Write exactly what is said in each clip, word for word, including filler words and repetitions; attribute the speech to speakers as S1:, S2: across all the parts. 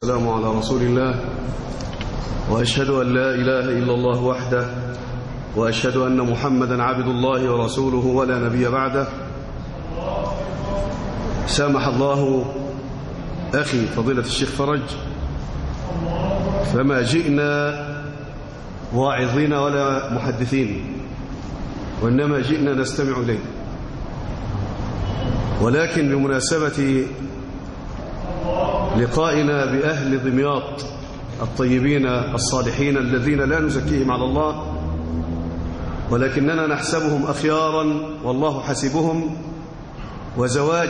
S1: السلام على رسول الله، وأشهد أن لا إله إلا الله وحده، وأشهد أن محمدا عبد الله ورسوله ولا نبي بعده. سامح الله أخي فضيلة الشيخ فرج، فما جئنا واعظين ولا محدثين، وإنما جئنا نستمع إليه. ولكن بمناسبة لقائنا بأهل دمياط الطيبين الصالحين الذين لا نزكيهم على الله، ولكننا نحسبهم أخيارا والله حسبهم، وزواج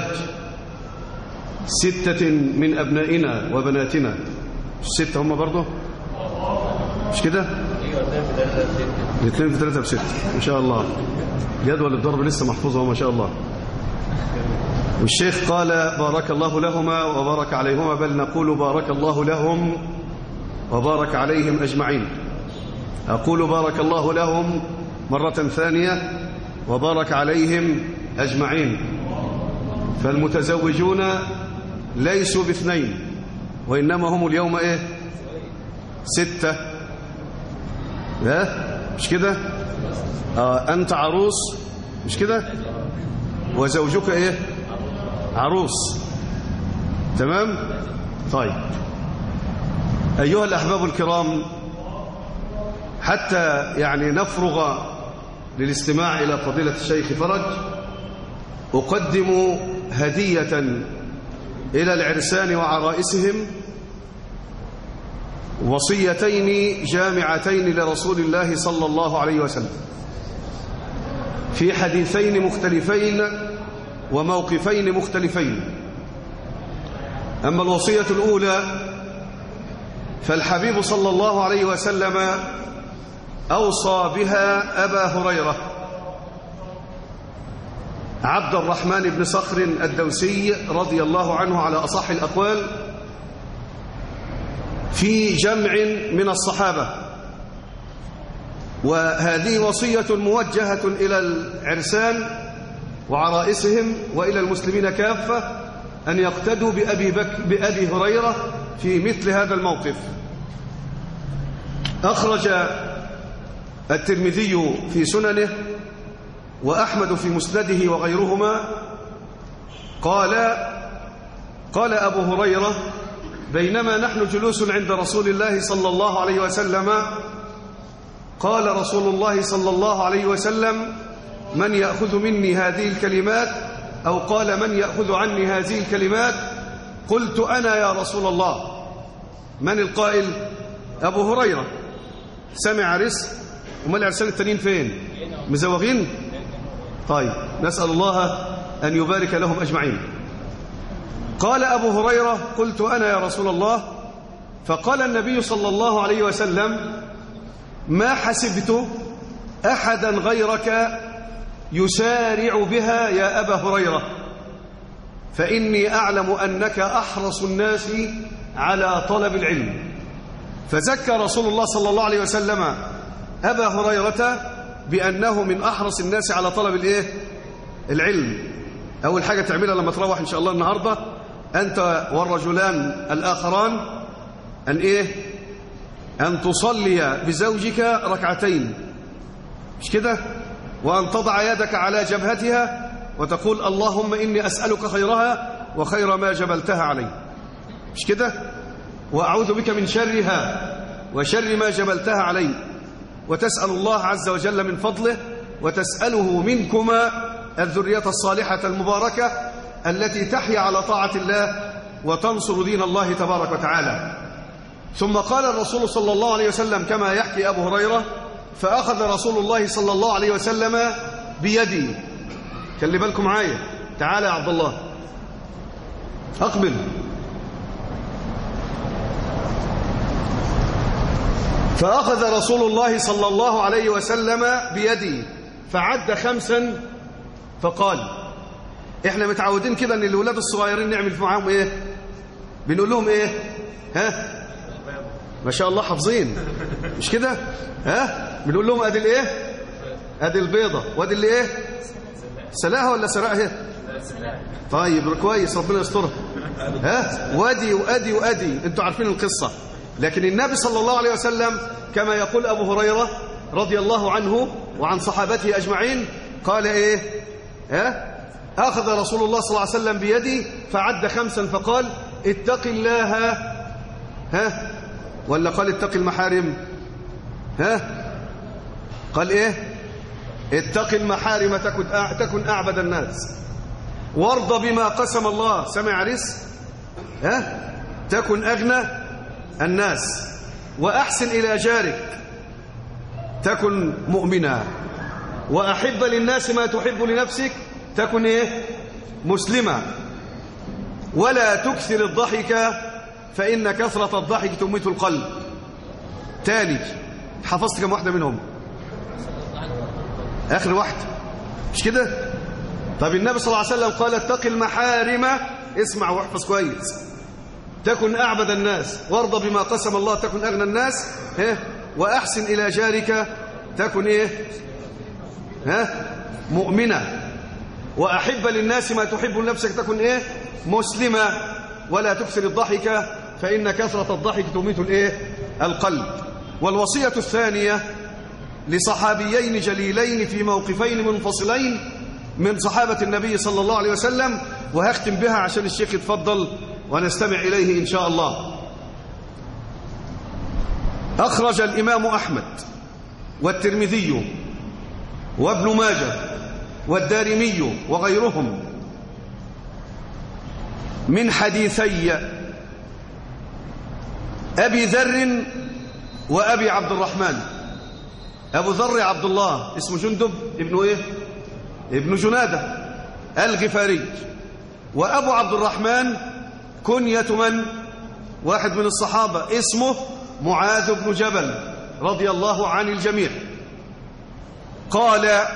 S1: ستة من أبنائنا وبناتنا. ستة هم برضه مش كده؟ الاثنين في ثلاثة بستة إن شاء الله. جدول الضرب لسه محفوظه ما شاء الله. والشيخ قال بارك الله لهما وبارك عليهما، بل نقول بارك الله لهم وبارك عليهم أجمعين. أقول بارك الله لهم مرة ثانية وبارك عليهم أجمعين. فالمتزوجون ليسوا باثنين، وإنما هم اليوم إيه؟ ستة. ها مش كده؟ آه أنت عروس مش كده؟ وزوجك إيه؟ عروس. تمام؟ طيب أيها الأحباب الكرام، حتى يعني نفرغ للاستماع إلى فضيلة الشيخ فرج، أقدم هدية إلى العرسان وعرائسهم، وصيتين جامعتين لرسول الله صلى الله عليه وسلم في حديثين مختلفين وموقفين مختلفين. أما الوصية الأولى فالحبيب صلى الله عليه وسلم أوصى بها أبا هريرة عبد الرحمن بن صخر الدوسي رضي الله عنه على أصح الأقوال في جمع من الصحابة. وهذه وصية موجهة إلى العرسان وعرائسهم وإلى المسلمين كافة أن يقتدوا بأبي, بك بأبي هريرة في مثل هذا الموقف. أخرج الترمذي في سننه وأحمد في مسنده وغيرهما قال قال أبو هريرة بينما نحن جلوس عند رسول الله صلى الله عليه وسلم قال رسول الله صلى الله عليه وسلم من يأخذ مني هذه الكلمات، أو قال من يأخذ عني هذه الكلمات؟ قلت أنا يا رسول الله. من القائل؟ أبو هريرة. سمع عرس، وما العرسان التانيين فين؟ مزوغين؟ طيب نسأل الله أن يبارك لهم أجمعين. قال أبو هريرة قلت أنا يا رسول الله. فقال النبي صلى الله عليه وسلم ما حسبت أحدا غيرك يسارع بها يا أبا هريرة، فإني أعلم أنك أحرص الناس على طلب العلم. فزكى رسول الله صلى الله عليه وسلم أبا هريرة بأنه من أحرص الناس على طلب الإيه؟ العلم. أول حاجة تعملها لما تروح إن شاء الله النهاردة أنت والرجلان الآخران أن إيه؟ أن تصلي بزوجك ركعتين، مش كده؟ وأن تضع يدك على جبهتها وتقول اللهم إني أسألك خيرها وخير ما جبلتها عليه، مش كده؟ وأعوذ بك من شرها وشر ما جبلتها عليه، وتسأل الله عز وجل من فضله، وتسأله منكما الذرية الصالحة المباركة التي تحيا على طاعة الله وتنصر دين الله تبارك وتعالى. ثم قال الرسول صلى الله عليه وسلم كما يحكي أبو هريرة فأخذ رسول الله صلى الله عليه وسلم بيدي. خلي بالكم معايا، تعالى يا عبد الله أقبل. فأخذ رسول الله صلى الله عليه وسلم بيدي فعد خمسا فقال، احنا متعودين كده ان الولاد الصغيرين نعمل معاهم ايه؟ بنقول لهم ايه؟ ها؟ ما شاء الله حافظين مش كده؟ ها؟ بنقول لهم ادي الايه؟ ادي البيضة، وادي اللي ايه؟ سلاها ولا سراها؟ طيب كويس، ربنا يسترها. ها ودي وأدي وأدي، انتوا عارفين القصة. لكن النبي صلى الله عليه وسلم كما يقول أبو هريرة رضي الله عنه وعن صحابته أجمعين قال إيه؟ ها أخذ رسول الله صلى الله عليه وسلم بيدي فعد خمسا فقال اتق الله، ها ولا قال اتق المحارم؟ ها قال إيه؟ اتق المحارم تكن تكن أعبد الناس، وارض بما قسم الله، سمع عريس؟ ها تكن أغنى الناس، وأحسن إلى جارك تكن مؤمنا، وأحب للناس ما تحب لنفسك تكن إيه؟ مسلمة، ولا تكثر الضحك فإن كثرة الضحك تميت القلب. تالي حفظت كم واحدة منهم؟ آخر واحدة مش كده؟ طب النبي صلى الله عليه وسلم قال اتق المحارم، اسمع واحفظ كويس، تكن أعبد الناس، وارض بما قسم الله تكن أغنى الناس، ها وأحسن إلى جارك تكن إيه؟ ها مؤمنة، وأحب للناس ما تحب لنفسك تكن إيه؟ مسلمة، ولا تكثر الضحك فإن كثرة الضحك تميت الإيه؟ القلب. والوصية الثانية لصحابيين جليلين في موقفين منفصلين من صحابة النبي صلى الله عليه وسلم، وهختم بها عشان الشيخ يتفضل ونستمع إليه إن شاء الله. أخرج الإمام أحمد والترمذي وابن ماجه والدارمي وغيرهم من حديثي أبي ذر وأبي عبد الرحمن. أبو ذر عبد الله اسمه جندب ابن إيه؟ ابن جنادة الغفاري، وأبو عبد الرحمن كنية من؟ واحد من الصحابة اسمه معاذ بن جبل رضي الله عن الجميع. قال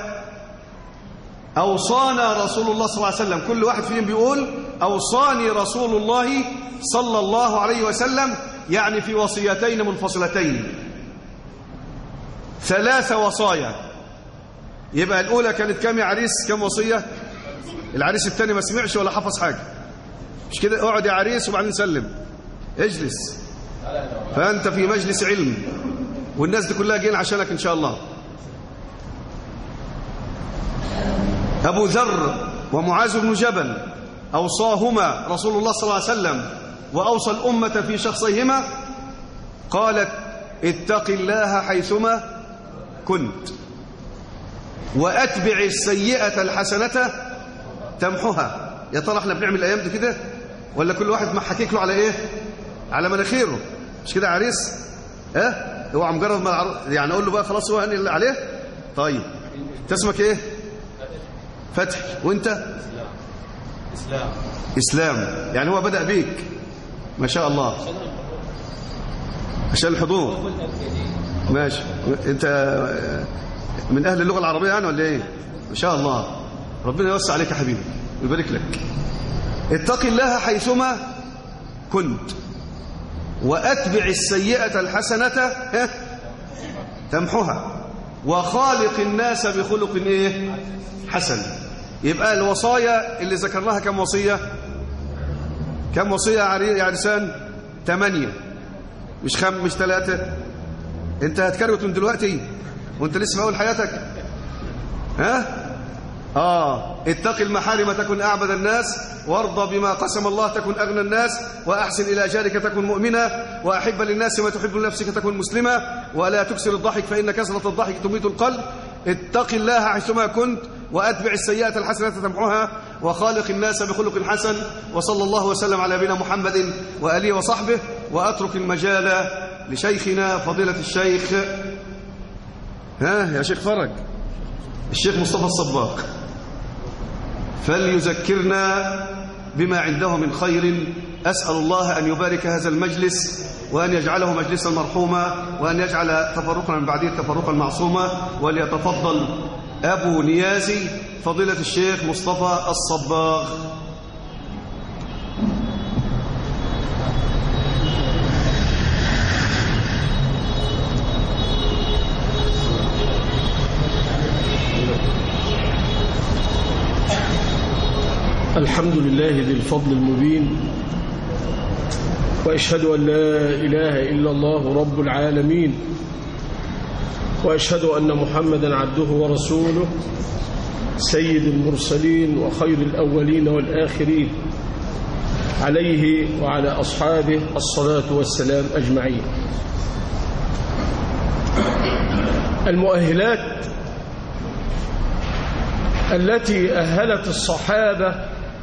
S1: أوصانا رسول الله صلى الله عليه وسلم، كل واحد فيهم بيقول أوصاني رسول الله صلى الله عليه وسلم، يعني في وصيتين منفصلتين، ثلاث وصايا. يبقى الأولى كانت كام يا عريس؟ كام وصية؟ العريس الثاني ما سمعش ولا حفظ حاجة، مش كده؟ اقعد يا عريس وبعدين سلم، اجلس، فأنت في مجلس علم والناس دي كلها جايين عشانك إن شاء الله. أبو ذر ومعاذ بن جبل أوصاهما رسول الله صلى الله عليه وسلم وأوصى الأمة في شخصيهما، قالت اتق الله حيثما كنت، وأتبع السيئة الحسنة تمحها. يا ترى احنا بنعمل الأيام دي كده ولا كل واحد محكيك له على إيه؟ على مناخيره، مش كده عريس؟ اه هو مجرد ما يعني أقول له بقى خلاص هو هني اللي عليه. طيب تسمك إيه؟ فتح. وانت؟ إسلام. إسلام يعني هو بدأ بيك ما شاء الله عشان الحضور. ماشي، انت من أهل اللغة العربية يعني ولا ايه؟ ما شاء الله، ربنا يوسع عليك يا حبيبي ويبارك لك. اتق الله حيثما كنت، وأتبع السيئة الحسنة تمحها، وخالق الناس بخلق ايه؟ حسن. يبقى الوصايا اللي ذكرناها كم وصية؟ كم وصية يا عرسان؟ ثمانية، مش خم مش ثلاثة. انت هتكروت من دلوقتي وانت لسه في اول حياتك؟ ها؟ اه اتق المحارم تكن اعبد الناس، وارضى بما قسم الله تكن اغنى الناس، واحسن الى جارك تكن مؤمنا، واحب للناس ما تحب لنفسك تكن مسلما، ولا تكسر الضحك فان كثرة الضحك تميت القلب. اتق الله حيثما كنت، واتبع السيئة الحسنة تمحها، وخالق الناس بخلق حسن. وصلى الله وسلم على نبينا محمد واله وصحبه. واترك المجال لشيخنا فضيلة الشيخ ها يا شيخ فرج، الشيخ مصطفى الصباغ، فليذكرنا بما عنده من خير. أسأل الله أن يبارك هذا المجلس، وأن يجعله مجلسا مرحوما، وأن يجعل تفرقنا من بعده تفرقا معصوما. وليتفضل أبو نيازي فضيلة الشيخ مصطفى الصباغ.
S2: الحمد لله ذي الفضل المبين، وأشهد أن لا إله إلا الله رب العالمين، وأشهد أن محمدا عبده ورسوله سيد المرسلين وخير الأولين والآخرين، عليه وعلى أصحابه الصلاة والسلام أجمعين. المؤهلات التي أهلت الصحابة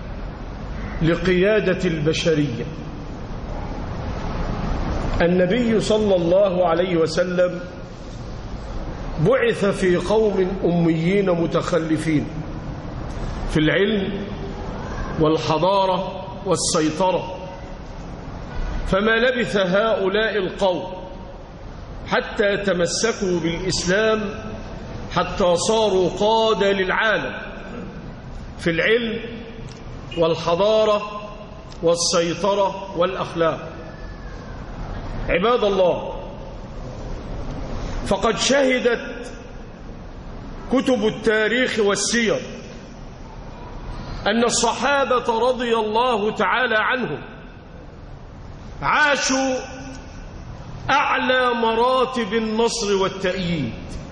S2: لقيادة البشرية: النبي صلى الله عليه وسلم بعث في قوم أميين متخلفين في العلم والحضارة والسيطرة، فما لبث هؤلاء القوم حتى تمسكوا بالإسلام حتى صاروا قادة للعالم في العلم والحضارة والسيطرة والأخلاق. عباد الله، فقد شهدت كتب التاريخ والسير أن الصحابة رضي الله تعالى عنهم عاشوا أعلى مراتب النصر والتأييد.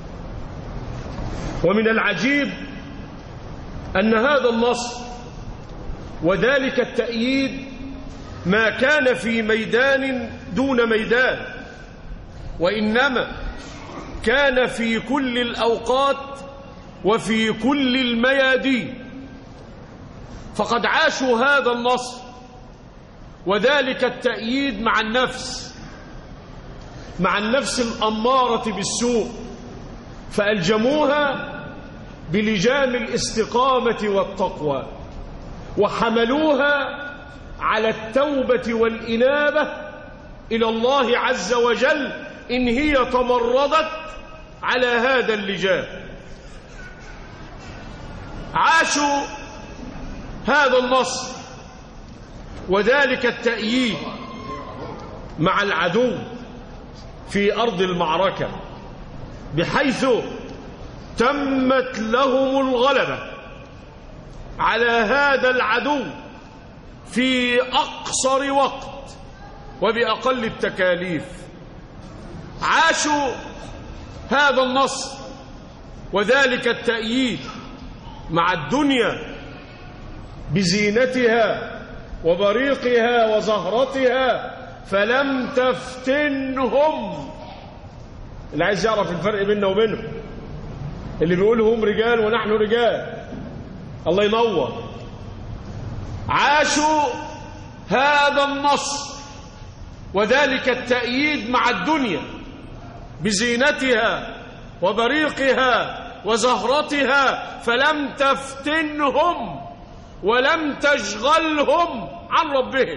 S2: ومن العجيب أن هذا النصر وذلك التأييد ما كان في ميدان دون ميدان، وإنما كان في كل الأوقات وفي كل الميادين. فقد عاشوا هذا النصر وذلك التأييد مع النفس مع النفس الأمارة بالسوء، فألجموها بلجام الاستقامة والتقوى، وحملوها على التوبة والإنابة إلى الله عز وجل إن هي تمردت على هذا اللجام. عاشوا هذا النصر وذلك التأييد مع العدو في أرض المعركة، بحيث تمت لهم الغلبة على هذا العدو في أقصر وقت وبأقل التكاليف. عاشوا هذا النصر وذلك التأييد مع الدنيا بزينتها وبريقها وزهرتها، فلم تفتنهم. اللي عايز يعرف الفرق بيننا وبينهم، اللي بيقول هم رجال ونحن رجال، الله ينور. عاشوا هذا النصر وذلك التأييد مع الدنيا بزينتها وبريقها وزهرتها، فلم تفتنهم ولم تشغلهم عن ربهم.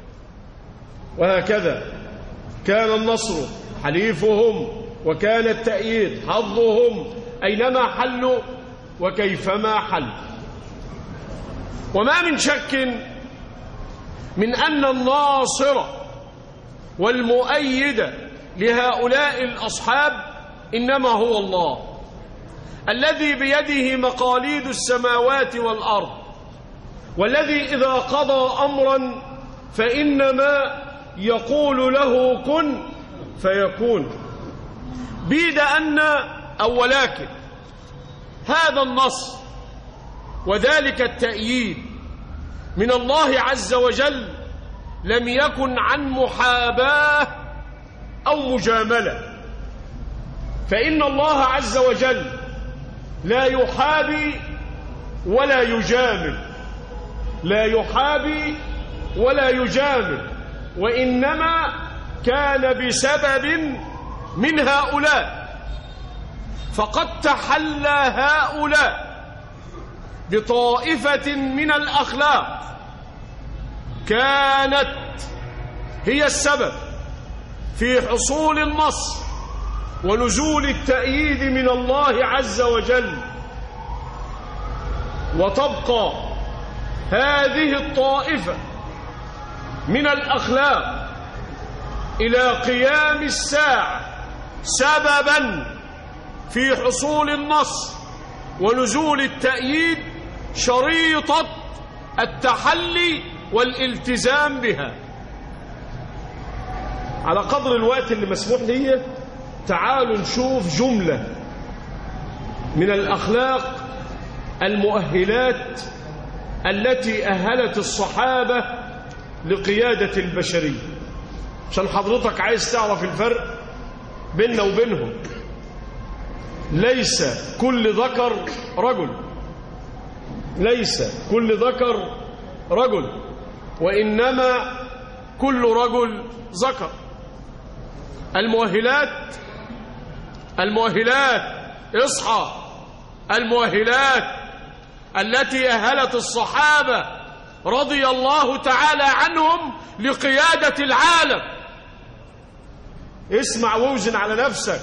S2: وهكذا كان النصر حليفهم، وكان التأييد حظهم أينما حلوا وكيفما حلوا. وما من شك من أن الناصر والمؤيد لهؤلاء الأصحاب إنما هو الله، الذي بيده مقاليد السماوات والأرض، والذي إذا قضى أمرا فإنما يقول له كن فيكون. بيد أن أو ولكن هذا النصر وذلك التأييد من الله عز وجل لم يكن عن محاباة أو مجاملة، فإن الله عز وجل لا يحابي ولا يجامل لا يحابي ولا يجامل وإنما كان بسبب من هؤلاء. فقد تحلى هؤلاء بطائفة من الأخلاق كانت هي السبب في حصول النصر ونزول التأييد من الله عز وجل. وتبقى هذه الطائفة من الأخلاق إلى قيام الساعة سببا في حصول النصر ونزول التأييد، شريطة التحلي والالتزام بها. على قدر الوقت اللي مسموح لي تعالوا نشوف جملة من الأخلاق المؤهلات التي أهلت الصحابة لقيادة البشرية، عشان حضرتك عايز تعرف الفرق بيننا وبينهم. ليس كل ذكر رجل، ليس كل ذكر رجل، وإنما كل رجل ذكر. المؤهلات المؤهلات اصحى، المؤهلات التي أهلت الصحابة رضي الله تعالى عنهم لقيادة العالم. اسمع ووزن على نفسك،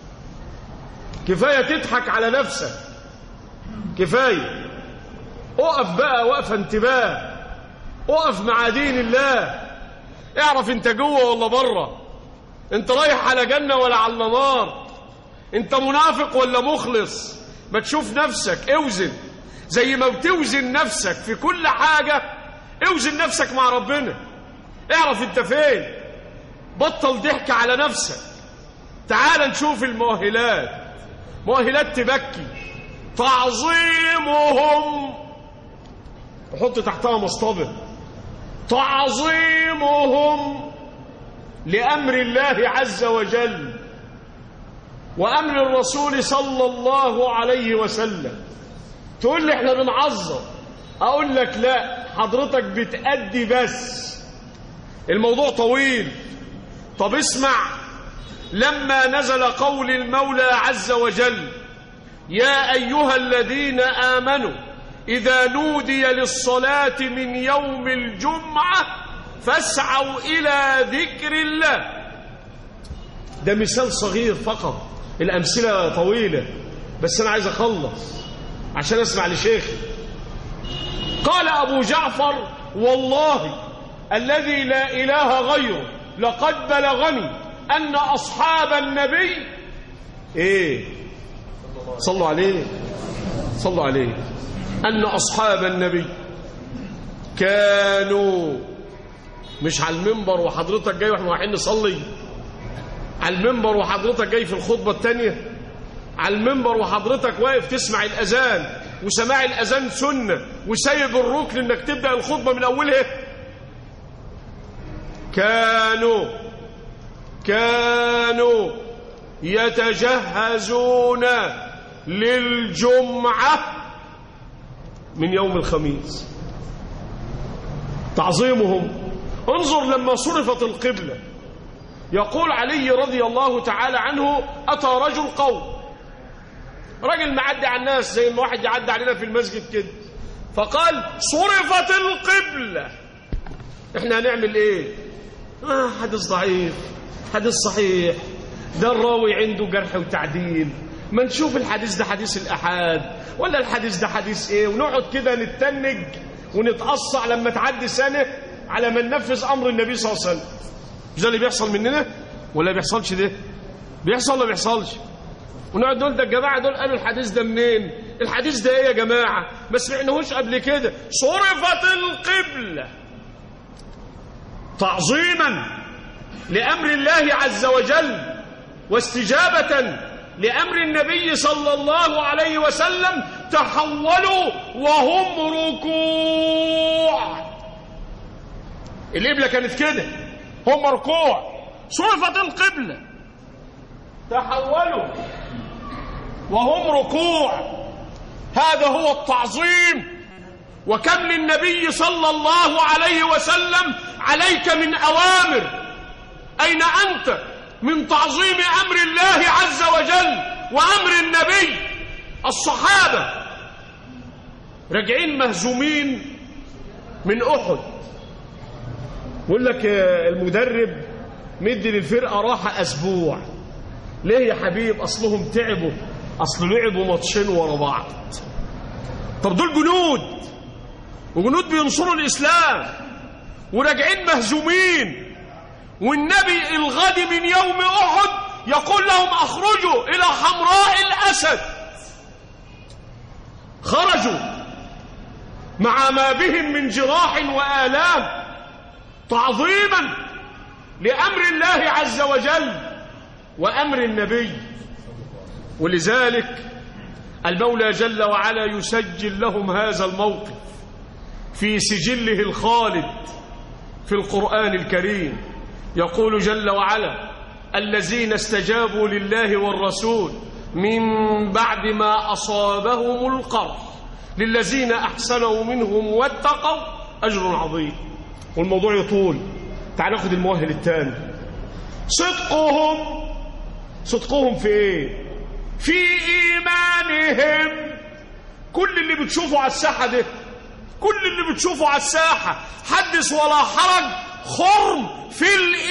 S2: كفاية تضحك على نفسك، كفاية. اقف بقى وقف انتباه، اقف مع دين الله، اعرف انت جوه ولا بره، انت رايح على جنة ولا على نار، انت منافق ولا مخلص. ما تشوف نفسك، اوزن زي ما بتوزن نفسك في كل حاجة، اوزن نفسك مع ربنا، اعرف انت فين، بطل ضحك على نفسك. تعال نشوف المؤهلات، مؤهلات تبكي. تعظيمهم، وحط تحتها مصطبة، تعظيمهم لأمر الله عز وجل وأمر الرسول صلى الله عليه وسلم. تقول لي احنا بنعظم، أقول لك لا، حضرتك بتأدي بس، الموضوع طويل. طب اسمع، لما نزل قول المولى عز وجل: يا أيها الذين آمنوا إذا نودي للصلاة من يوم الجمعة فاسعوا إلى ذكر الله. ده مثال صغير فقط، الأمثلة طويلة، بس أنا عايز أخلص عشان أسمع لشيخي. قال أبو جعفر: والله الذي لا إله غيره لقد بلغني أن أصحاب النبي إيه صلوا عليه صلوا عليه أن أصحاب النبي كانوا، مش على المنبر وحضرتك جاي واحنا رايحين نصلي، على المنبر وحضرتك جاي في الخطبة الثانية، على المنبر وحضرتك واقف تسمع الأذان، وسماع الأذان سنة، وسايب الركن انك تبدأ الخطبة من أولها. كانوا كانوا يتجهزون للجمعة من يوم الخميس. تعظيمهم، انظر لما صرفت القبلة، يقول علي رضي الله تعالى عنه: أتى رجل قوم، رجل معدي على الناس زي ما واحد يعدي علينا في المسجد كده، فقال: صرفت القبلة، احنا هنعمل ايه؟ آه حديث ضعيف، حديث صحيح، ده الراوي عنده جرح وتعديل، ما نشوف الحديث ده حديث الأحاد ولا الحديث ده حديث ايه، ونقعد كده نتنج ونتقصع لما تعدي سنة على ما ننفذ أمر النبي صلى الله عليه وسلم. مش ده اللي بيحصل مننا ولا بيحصلش؟ ده بيحصل ولا بيحصلش؟ ونقعد نقول ده الجماعة دول قالوا الحديث ده منين؟ الحديث ده ايه يا جماعة؟ ما سمعناهوش قبل كده. صرفت القبلة تعظيما لأمر الله عز وجل واستجابة لأمر النبي صلى الله عليه وسلم، تحولوا وهم ركوع. القبلة كانت كده، هم ركوع. صرفت القبلة، تحولوا وهم ركوع. هذا هو التعظيم. وكم للنبي صلى الله عليه وسلم عليك من أوامر، أين أنت من تعظيم أمر الله عز وجل وأمر النبي؟ الصحابة راجعين مهزومين من أحد، يقول لك المدرب مدي للفرقة راحة أسبوع. ليه يا حبيب؟ أصلهم تعبوا، أصل لعبوا ماتشين ورا بعض. طب دول جنود، وجنود بينصروا الإسلام، وراجعين مهزومين، والنبي الغد من يوم أحد يقول لهم: أخرجوا إلى حمراء الأسد. خرجوا مع ما بهم من جراح وآلام تعظيما لأمر الله عز وجل وأمر النبي. ولذلك المولى جل وعلا يسجل لهم هذا الموقف في سجله الخالد في القرآن الكريم. يقول جل وعلا: الذين استجابوا لله والرسول من بعد ما أصابهم القرح للذين أحسنوا منهم واتقوا أجر عظيم. والموضوع يطول، تعال ناخد المؤهل الثاني. صدقهم. صدقهم في ايه؟ في إيمانهم. كل اللي بتشوفه على الساحة ده، كل اللي بتشوفه على الساحة حدث ولا حرج خرم في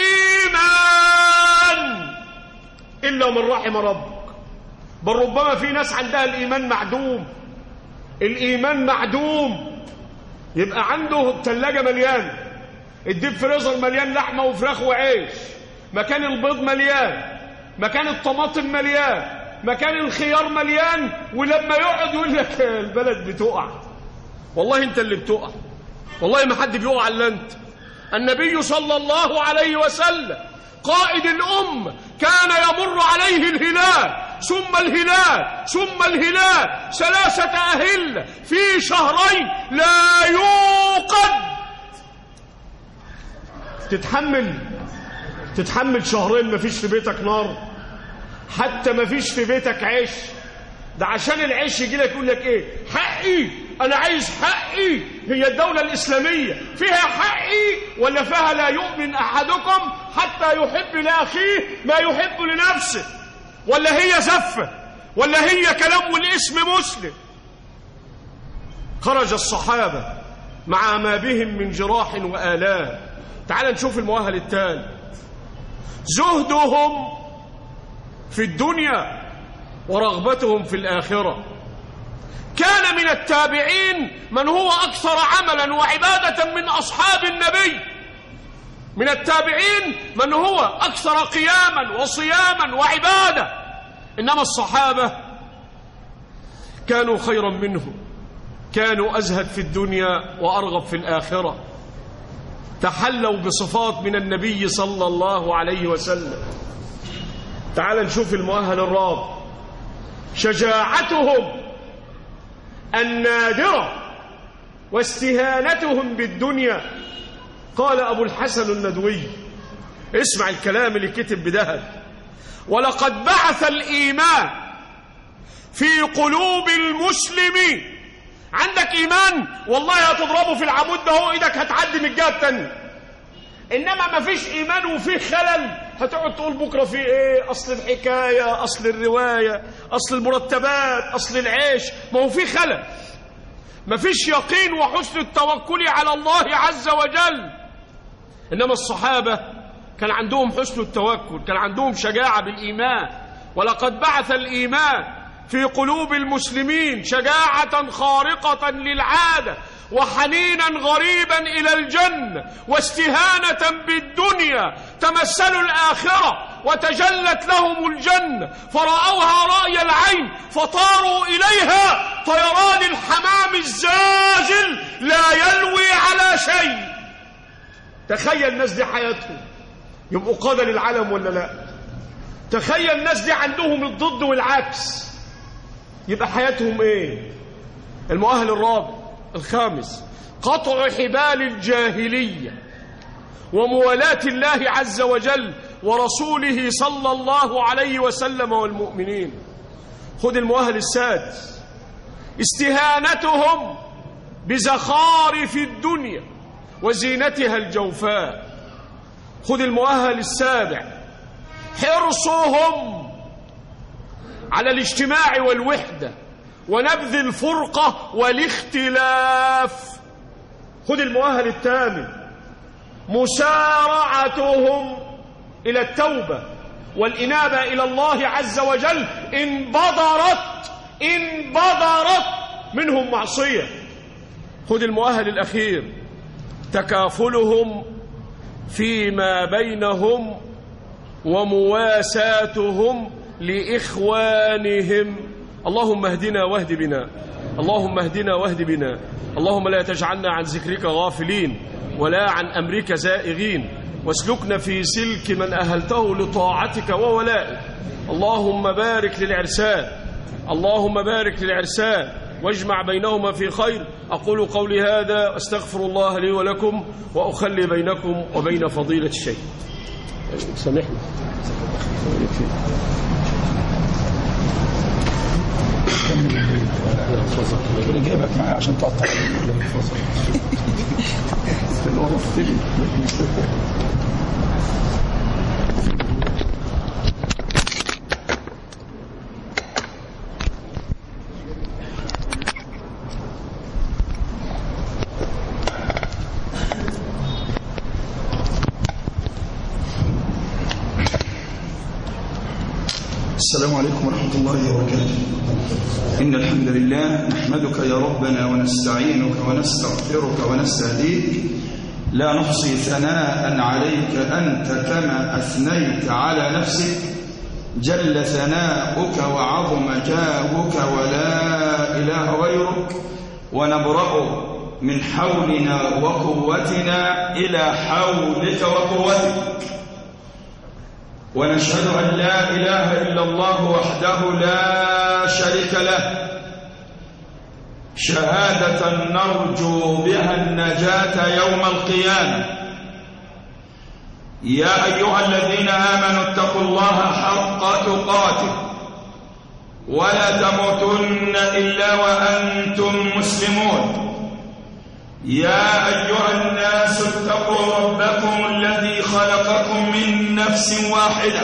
S2: الإيمان إلا من رحم ربك. بل ربما في ناس عندها الإيمان معدوم، الإيمان معدوم، يبقى عنده الثلاجة مليان، الديب فريزر مليان لحمة وفراخ وعيش، مكان البيض مليان، مكان الطماطم مليان، مكان الخيار مليان، ولما يقعد يقول لك البلد بتقع. والله انت اللي بتقع، والله ما حد بيقع الا انت. النبي صلى الله عليه وسلم قائد الأمة كان يمر عليه الهلال ثم الهلال ثم الهلال ثلاثة أهلة في شهرين لا يوقد. تتحمل تتحمل شهرين ما فيش في بيتك نار، حتى ما فيش في بيتك عيش. ده عشان العيش يجي لك يقول لك ايه؟ حقي، انا عايز حقي. هي الدولة الإسلامية فيها حقي ولا فيها لا يؤمن أحدكم حتى يحب لأخيه ما يحب لنفسه؟ ولا هي زفة؟ ولا هي كلام والاسم مسلم؟ خرج الصحابة مع ما بهم من جراح وآلام. تعال نشوف المؤهل الثاني. زهدهم في الدنيا ورغبتهم في الآخرة. كان من التابعين من هو أكثر عملا وعبادة من أصحاب النبي. من التابعين من هو أكثر قياما وصياما وعبادة. إنما الصحابة كانوا خيرا منهم، كانوا أزهد في الدنيا وأرغب في الآخرة. تحلوا بصفات من النبي صلى الله عليه وسلم. تعال نشوف المؤهل الرابع. شجاعتهم النادرة واستهانتهم بالدنيا. قال أبو الحسن الندوي، اسمع الكلام اللي كتب بذهب: ولقد بعث الإيمان في قلوب المسلمين. عندك إيمان والله هتضربه في العمود ده هو إيدك هتعدي من الجهة التانية. إنما ما فيش إيمان وفيه خلل هتقعد تقول بكرة في إيه؟ أصل الحكاية، أصل الرواية، أصل المرتبات، أصل العيش. ما هو فيه خلل، ما فيش يقين وحسن التوكل على الله عز وجل. إنما الصحابة كان عندهم حسن التوكل، كان عندهم شجاعة بالإيمان. ولقد بعث الإيمان في قلوب المسلمين شجاعة خارقة للعادة وحنينا غريبا إلى الجنة واستهانة بالدنيا. تمثلوا الآخرة وتجلت لهم الجنة فرأوها رأي العين فطاروا إليها طيران الحمام الزاجل لا يلوي على شيء. تخيل الناس دي حياتهم يبقوا قادة للعالم ولا لا؟ تخيل الناس دي عندهم الضد والعكس، يبقى حياتهم ايه؟ المؤهل الرابع الخامس: قطع حبال الجاهلية وموالاة الله عز وجل ورسوله صلى الله عليه وسلم والمؤمنين. خذ المؤهل السادس: استهانتهم بزخارف الدنيا وزينتها الجوفاء. خذ المؤهل السابع: حرصهم على الاجتماع والوحدة ونبذ الفرقة والاختلاف. خذ المؤهل الثامن: مسارعتهم إلى التوبة والإنابة إلى الله عز وجل إن بدرت إن بدرت منهم معصية. خذ المؤهل الأخير: تكافلهم فيما بينهم ومواساتهم لإخوانهم. اللهم اهدنا واهد بنا، اللهم اهدنا واهد بنا، اللهم لا تجعلنا عن ذكرك غافلين ولا عن أمرك زائغين. واسلكنا في سلك من أهلته لطاعتك وولائك. اللهم بارك للعرسان، اللهم بارك للعرسان واجمع بينهما في خير. أقول قولي هذا أستغفر الله لي ولكم وأخلي بينكم وبين فضيلة الشيخ. سامحني.
S3: جايبك معايا عشان تقطع
S4: السلام عليكم ورحمة الله وبركاته. إن الحمد لله نحمدك يا ربنا ونستعينك ونستغفرك ونستهديك، لا نحصي ثناء عليك أنت كما أثنيت على نفسك، جل ثناؤك وعظم جاهك ولا إله غيرك، ونبرأ من حولنا وقوتنا إلى حولك وقوتك، ونشهد أن لا إله إلا الله وحده لا شريك له، شهادة نرجو بها النجاة يوم القيامة. يا أيها الذين آمنوا اتقوا الله حق تقاته ولا تموتن إلا وأنتم مسلمون. يا أيها الناس اتقوا ربكم الذي خلقكم من نفس واحدة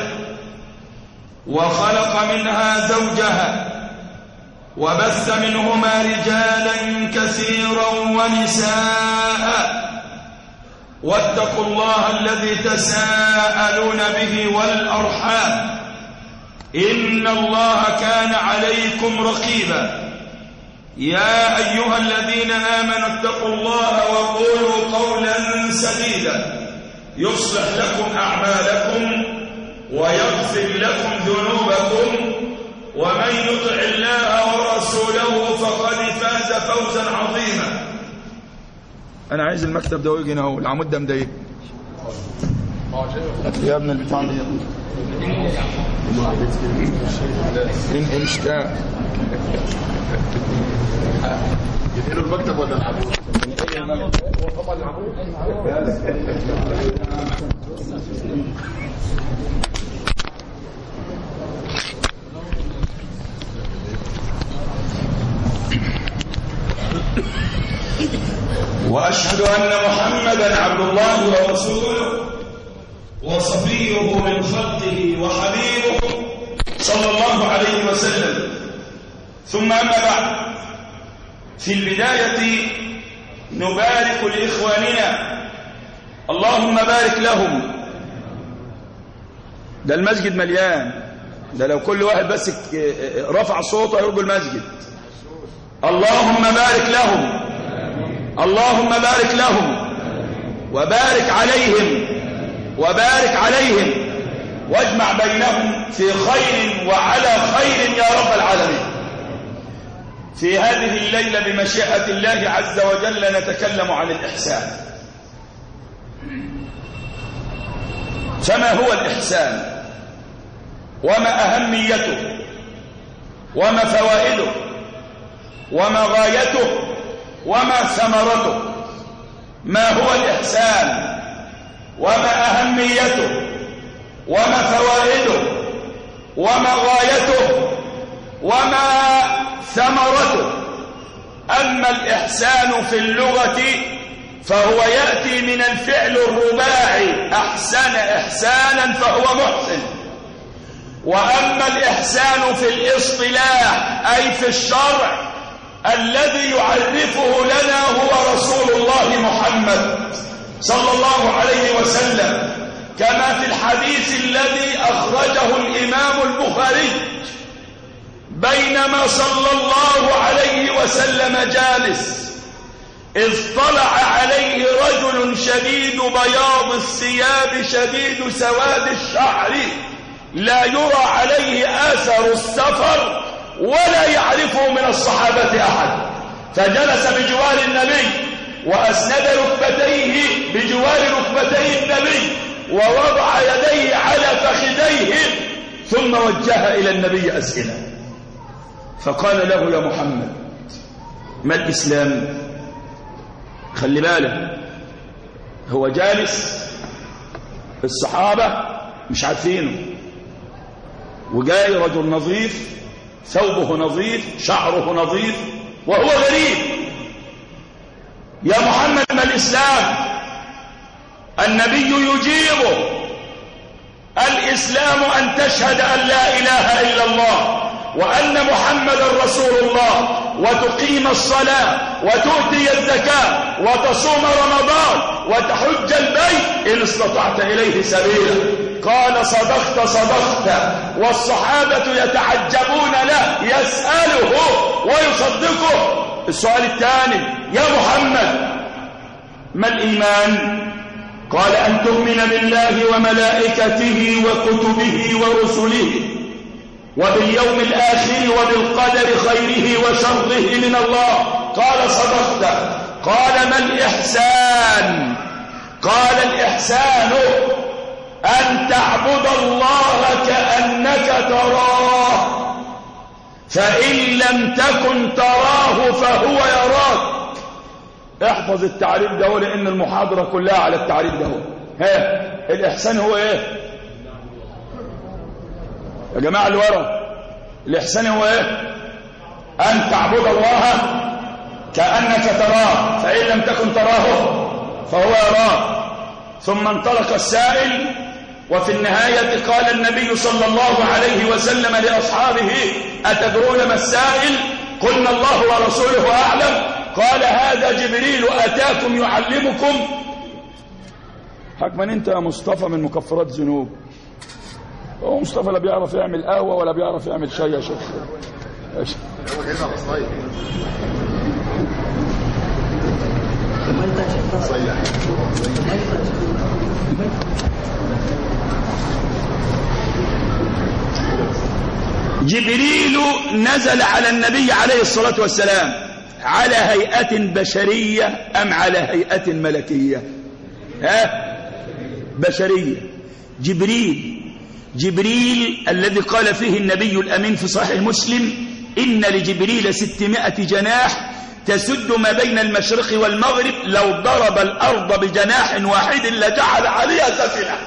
S4: وخلق منها زوجها وبث منهما رجالا كثيرا ونساء، واتقوا الله الذي تساءلون به والأرحام، إن الله كان عليكم رقيبا. يا أيها الذين آمنوا اتقوا الله وقولوا قولا سديدا يصلح لكم أعمالكم ويغفر لكم ذنوبكم، ومن يطع الله ورسوله فقد فاز فوزا عظيما.
S3: انا عايز المكتب ده ويجي اهو، العمود ده مضايق يا ابن البتاع دي ان امشي يديروا المكتب ولا العمود؟
S4: وأشهد أن محمدا عبد الله ورسوله وصفيه من خلقه وحبيبه صلى الله عليه وسلم. ثم أما بعد، في البداية نبارك لإخواننا، اللهم بارك لهم.
S3: ده المسجد مليان، ده لو كل واحد بس رفع صوته يرجو المسجد.
S4: اللهم بارك لهم، اللهم بارك لهم وبارك عليهم وبارك عليهم واجمع بينهم في خير وعلى خير يا رب العالمين. في هذه الليلة بمشيئة الله عز وجل نتكلم عن الإحسان. فما هو الإحسان؟ وما أهميته؟ وما فوائده؟ وما غايته؟ وما ثمرته؟ ما هو الإحسان؟ وما أهميته؟ وما فوائده؟ وما غايته؟ وما ثمرته؟ أما الإحسان في اللغة فهو يأتي من الفعل الرباعي أحسن إحسانا فهو محسن. وأما الإحسان في الاصطلاح أي في الشرع الذي يعرفه لنا هو رسول الله محمد صلى الله عليه وسلم، كما في الحديث الذي أخرجه الإمام البخاري: بينما صلى الله عليه وسلم جالس إذ طلع عليه رجل شديد بياض الثياب شديد سواد الشعر لا يرى عليه آثر السفر ولا يعرفه من الصحابة أحد، فجلس بجوار النبي
S3: وأسند ركبتيه بجوار ركبتي النبي ووضع يديه على فخذيه ثم وجه إلى النبي أسئلة. فقال له: يا محمد، ما الإسلام؟ خلي بالك، هو جالس الصحابة مش عارفينه، وجاي رجل نظيف، ثوبه نظيف، شعره نظيف، وهو غريب. يا محمد، ما الإسلام؟ النبي يجيبه: الإسلام أن تشهد أن لا إله إلا الله وأن محمد رسول الله، وتقيم الصلاة، وتؤتي الزكاة، وتصوم رمضان، وتحج البيت إن استطعت إليه سبيلا. قال: صدقت صدقت. والصحابة يتعجبون له، يسأله ويصدقه. السؤال الثاني: يا محمد، ما الإيمان؟ قال: أن تؤمن بالله وملائكته وكتبه ورسله وباليوم الآخر وبالقدر خيره وشره من الله. قال: صدقت. قال: ما الإحسان؟ قال: الإحسان أن تعبد الله كأنك تراه، فإن لم تكن تراه فهو يراك. احفظ التعريف ده، لأن المحاضرة كلها على التعريف ده. ها، الإحسان هو إيه يا جماعة اللي ورا؟ الإحسان هو إيه؟ أن تعبد الله كأنك تراه، فإن لم تكن تراه فهو يراك. ثم انطلق السائل، وفي النهاية قال النبي صلى الله عليه وسلم لأصحابه: أتدرون ما السائل؟ قلنا: الله ورسوله أعلم. قال: هذا جبريل أتاكم يعلمكم. حكما أنت يا مصطفى من مكفرات ذنوب. هو مصطفى لا بيعرف يعمل قهوة ولا بيعرف يعمل شاي يا شيخ. جبريل نزل على النبي عليه الصلاة والسلام على هيئة بشرية أم على هيئة ملكية؟ ها؟ بشرية. جبريل جبريل الذي قال فيه النبي الأمين في صحيح مسلم: إن لجبريل ستمائة جناح تسد ما بين المشرق والمغرب، لو ضرب الأرض بجناح واحد لجعل عليها سفينة.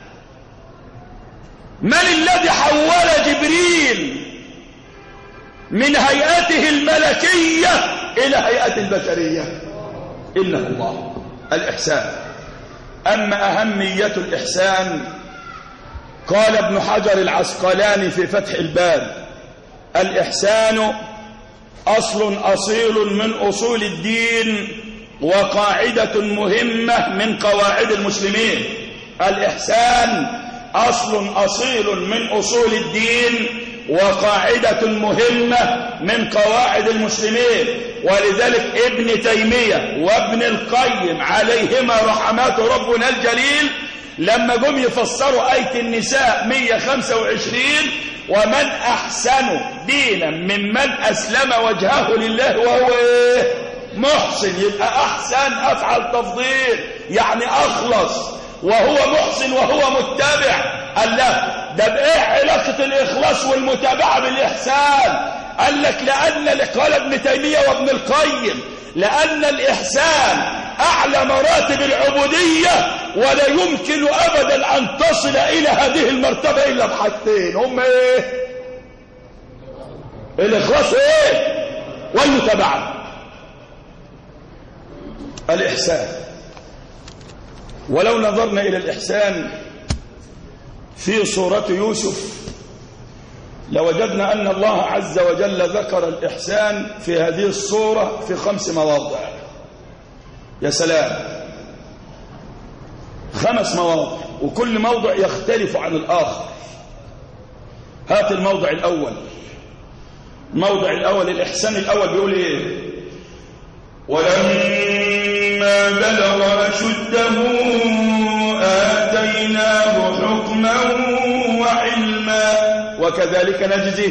S3: من الذي حول جبريل من هيئته الملكية إلى هيئة البشرية؟ إنه الله. الإحسان. أما أهمية الإحسان، قال ابن حجر العسقلاني في فتح الباري: الإحسان أصل أصيل من أصول الدين وقاعدة مهمة من قواعد المسلمين. الإحسان أصل أصيل من أصول الدين وقاعدة مهمة من قواعد المسلمين. ولذلك ابن تيمية وابن القيم عليهما رحمات ربنا الجليل لما جم يفسروا آية النساء مئة وخمسة وعشرين: ومن أحسن دينا ممن أسلم وجهه لله وهو إيه؟ محسن. يبقى أحسن أفعل تفضيل، يعني أخلص، وهو محسن وهو متبع. قال لا، ده بإيه علاقة الإخلاص والمتابعة بالإحسان؟ قال لك لأن، قال ابن تيمية وابن القيم: لأن الإحسان أعلى مراتب العبودية، ولا يمكن أبدا أن تصل إلى هذه المرتبة إلا بحاجتين، هم إيه؟ الإخلاص إيه؟ والمتابعة. الإحسان. ولو نظرنا إلى الإحسان في سورة يوسف لوجدنا أن الله عز وجل ذكر الإحسان في هذه السورة في خمس مواضع. يا سلام، خمس مواضع، وكل موضع يختلف عن الآخر. هات الموضع الأول. الموضع الأول، الإحسان الأول بيقول إيه؟ ولما بلغ أشده آتيناه حكما وعلما وكذلك نجزي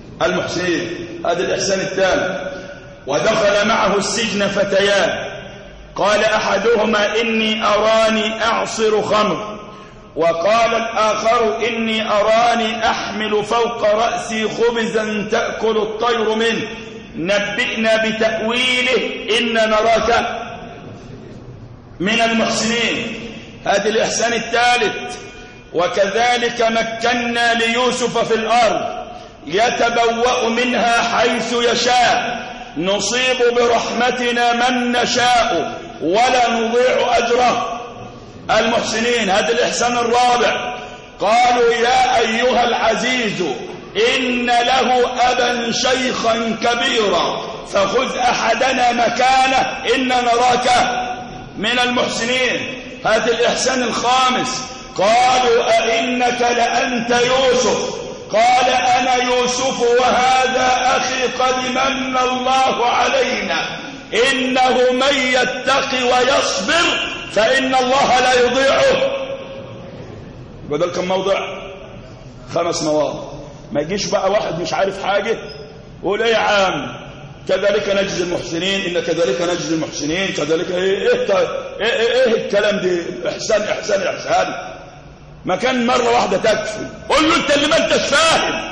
S3: المحسنين. هذا الإحسان الثاني. ودخل معه السجن فتيان، قال أحدهما إني أراني أعصر خمر، وقال الآخر إني أراني أحمل فوق رأسي خبزا تأكل الطير منه، نبئنا بتأويله إنا نراك من المحسنين. هذا الإحسان الثالث. وكذلك مكنا ليوسف في الأرض يتبوأ منها حيث يشاء، نصيب برحمتنا من نشاء ولا نضيع أجر المحسنين. هذا الإحسان الرابع. قالوا يا أيها العزيز إن له أبا شيخا كبيرا فخذ أحدنا مكانه إنا نراك من المحسنين. هذا الإحسان الخامس. قالوا أئنك لأنت يوسف؟ قال أنا يوسف وهذا أخي قد من الله علينا إنه من يتقي ويصبر فإن الله لا يضيعه. بدل كم موضع؟ خمس مواضع. ما يجيش بقى واحد مش عارف حاجة ويقول ايه يا عم كذلك نجزي المحسنين، إن كذلك نجزي المحسنين كذلك ايه ايه ايه, إيه, إيه الكلام دي؟ إحسان إحسان إحسان. ما كان مرة واحدة تكفي. قل له انت اللي ما انتش فاهم.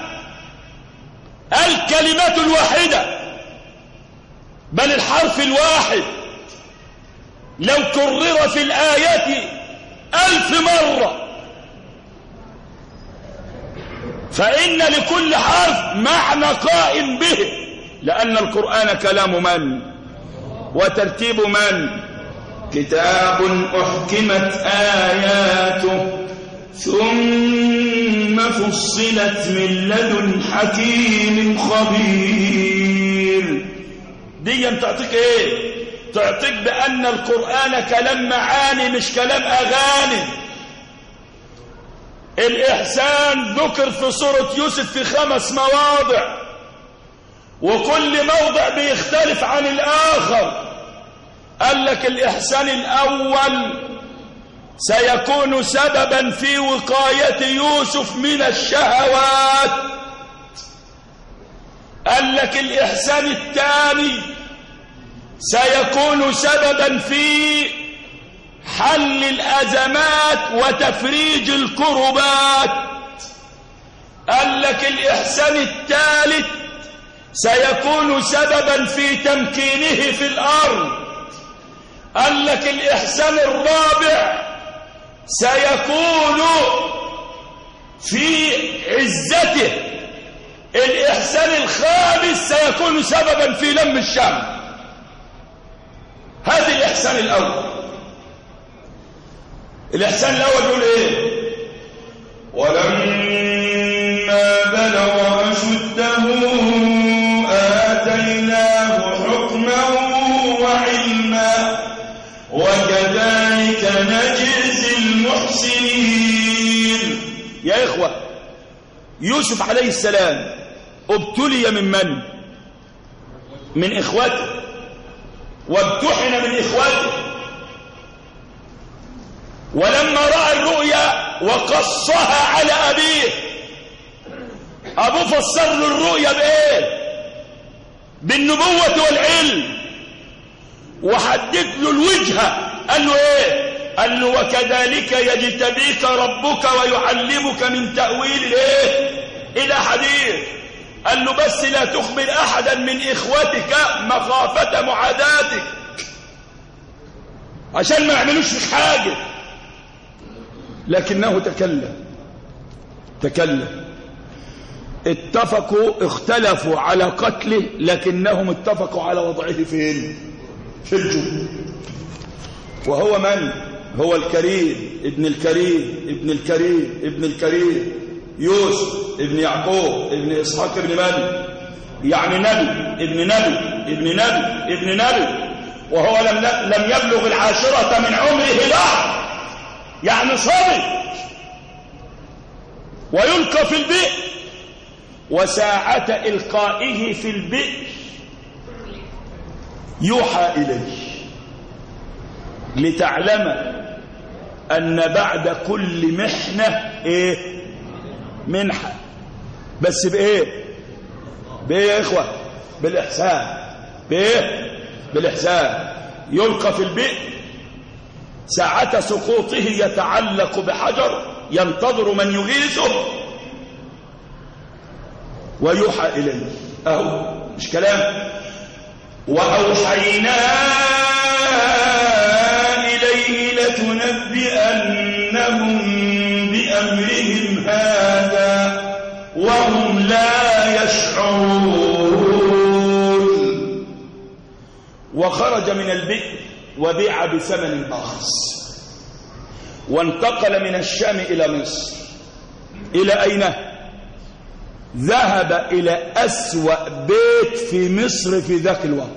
S3: الكلمات الواحدة بل الحرف الواحد لو كرر في الآيات ألف مرة فإن لكل حرف معنى قائم به، لأن القرآن كلام من وترتيب من؟ كتاب أحكمت آياته ثم فصلت من لدن حكيم خبير. دي تعطيك ايه؟ تعطيك بأن القرآن كلام معاني مش كلام أغاني. الإحسان ذكر في سورة يوسف في خمس مواضع، وكل موضع بيختلف عن الآخر. قال لك الإحسان الأول سيكون سببا في وقاية يوسف من الشهوات. قال لك الإحسان الثاني سيكون سببا في حل الأزمات وتفريج الكربات. قال لك الإحسان الثالث سيكون سببا في تمكينه في الأرض. قال لك الإحسان الرابع سيكون في عزته. الإحسان الخامس سيكون سببا في لم الشمل. هذا الإحسان الأول. الإحسان الأول يقول إيه؟ ولما بلغ أشده آتيناه حكما وعلما وكذلك نجزي المحسنين. يا إخوة، يوسف عليه السلام ابتلي من من؟ من إخوته، وابتحن من إخوته. ولما رأى الرؤيا وقصها على أبيه، أبوه فسر له الرؤيا بإيه؟ بالنبوة والعلم، وحدد له الوجهة. قال له إيه؟ قال له وكذلك يجتبيك ربك ويعلمك من تأويل الإيه؟ إلى حديث. قال له بس لا تخبر أحدا من إخوتك مخافة معاداتك، عشان ما يعملوش فيك حاجة. لكنه تكلم تكلم اتفقوا اختلفوا على قتله، لكنهم اتفقوا على وضعه فين؟ في الجب. وهو من؟ هو الكريم ابن الكريم ابن الكريم ابن الكريم يوسف ابن يعقوب ابن إسحاق ابن من؟ يعني نبي ابن نبي ابن نبي ابن نبي. وهو لم لم يبلغ العاشرة من عمره بعد، يعني صبي. ويلقى في البئر، وساعة إلقائه في البئر يوحى إليه لتعلم أن بعد كل محنة إيه؟ منحة. بس بإيه؟ بإيه يا إخوة؟ بالإحسان. بإيه؟ بالإحسان. يلقى في البئر، ساعة سقوطه يتعلق بحجر ينتظر من يغيثه ويوحى إليه. أهو مش كلام. وأوحينا إليه لتنبئنهم بأمرهم هذا وهم لا يشعرون. وخرج من البئر وبيع بثمن باخس، وانتقل من الشام إلى مصر. إلى أين؟ ذهب إلى أسوأ بيت في مصر في ذاك الوقت.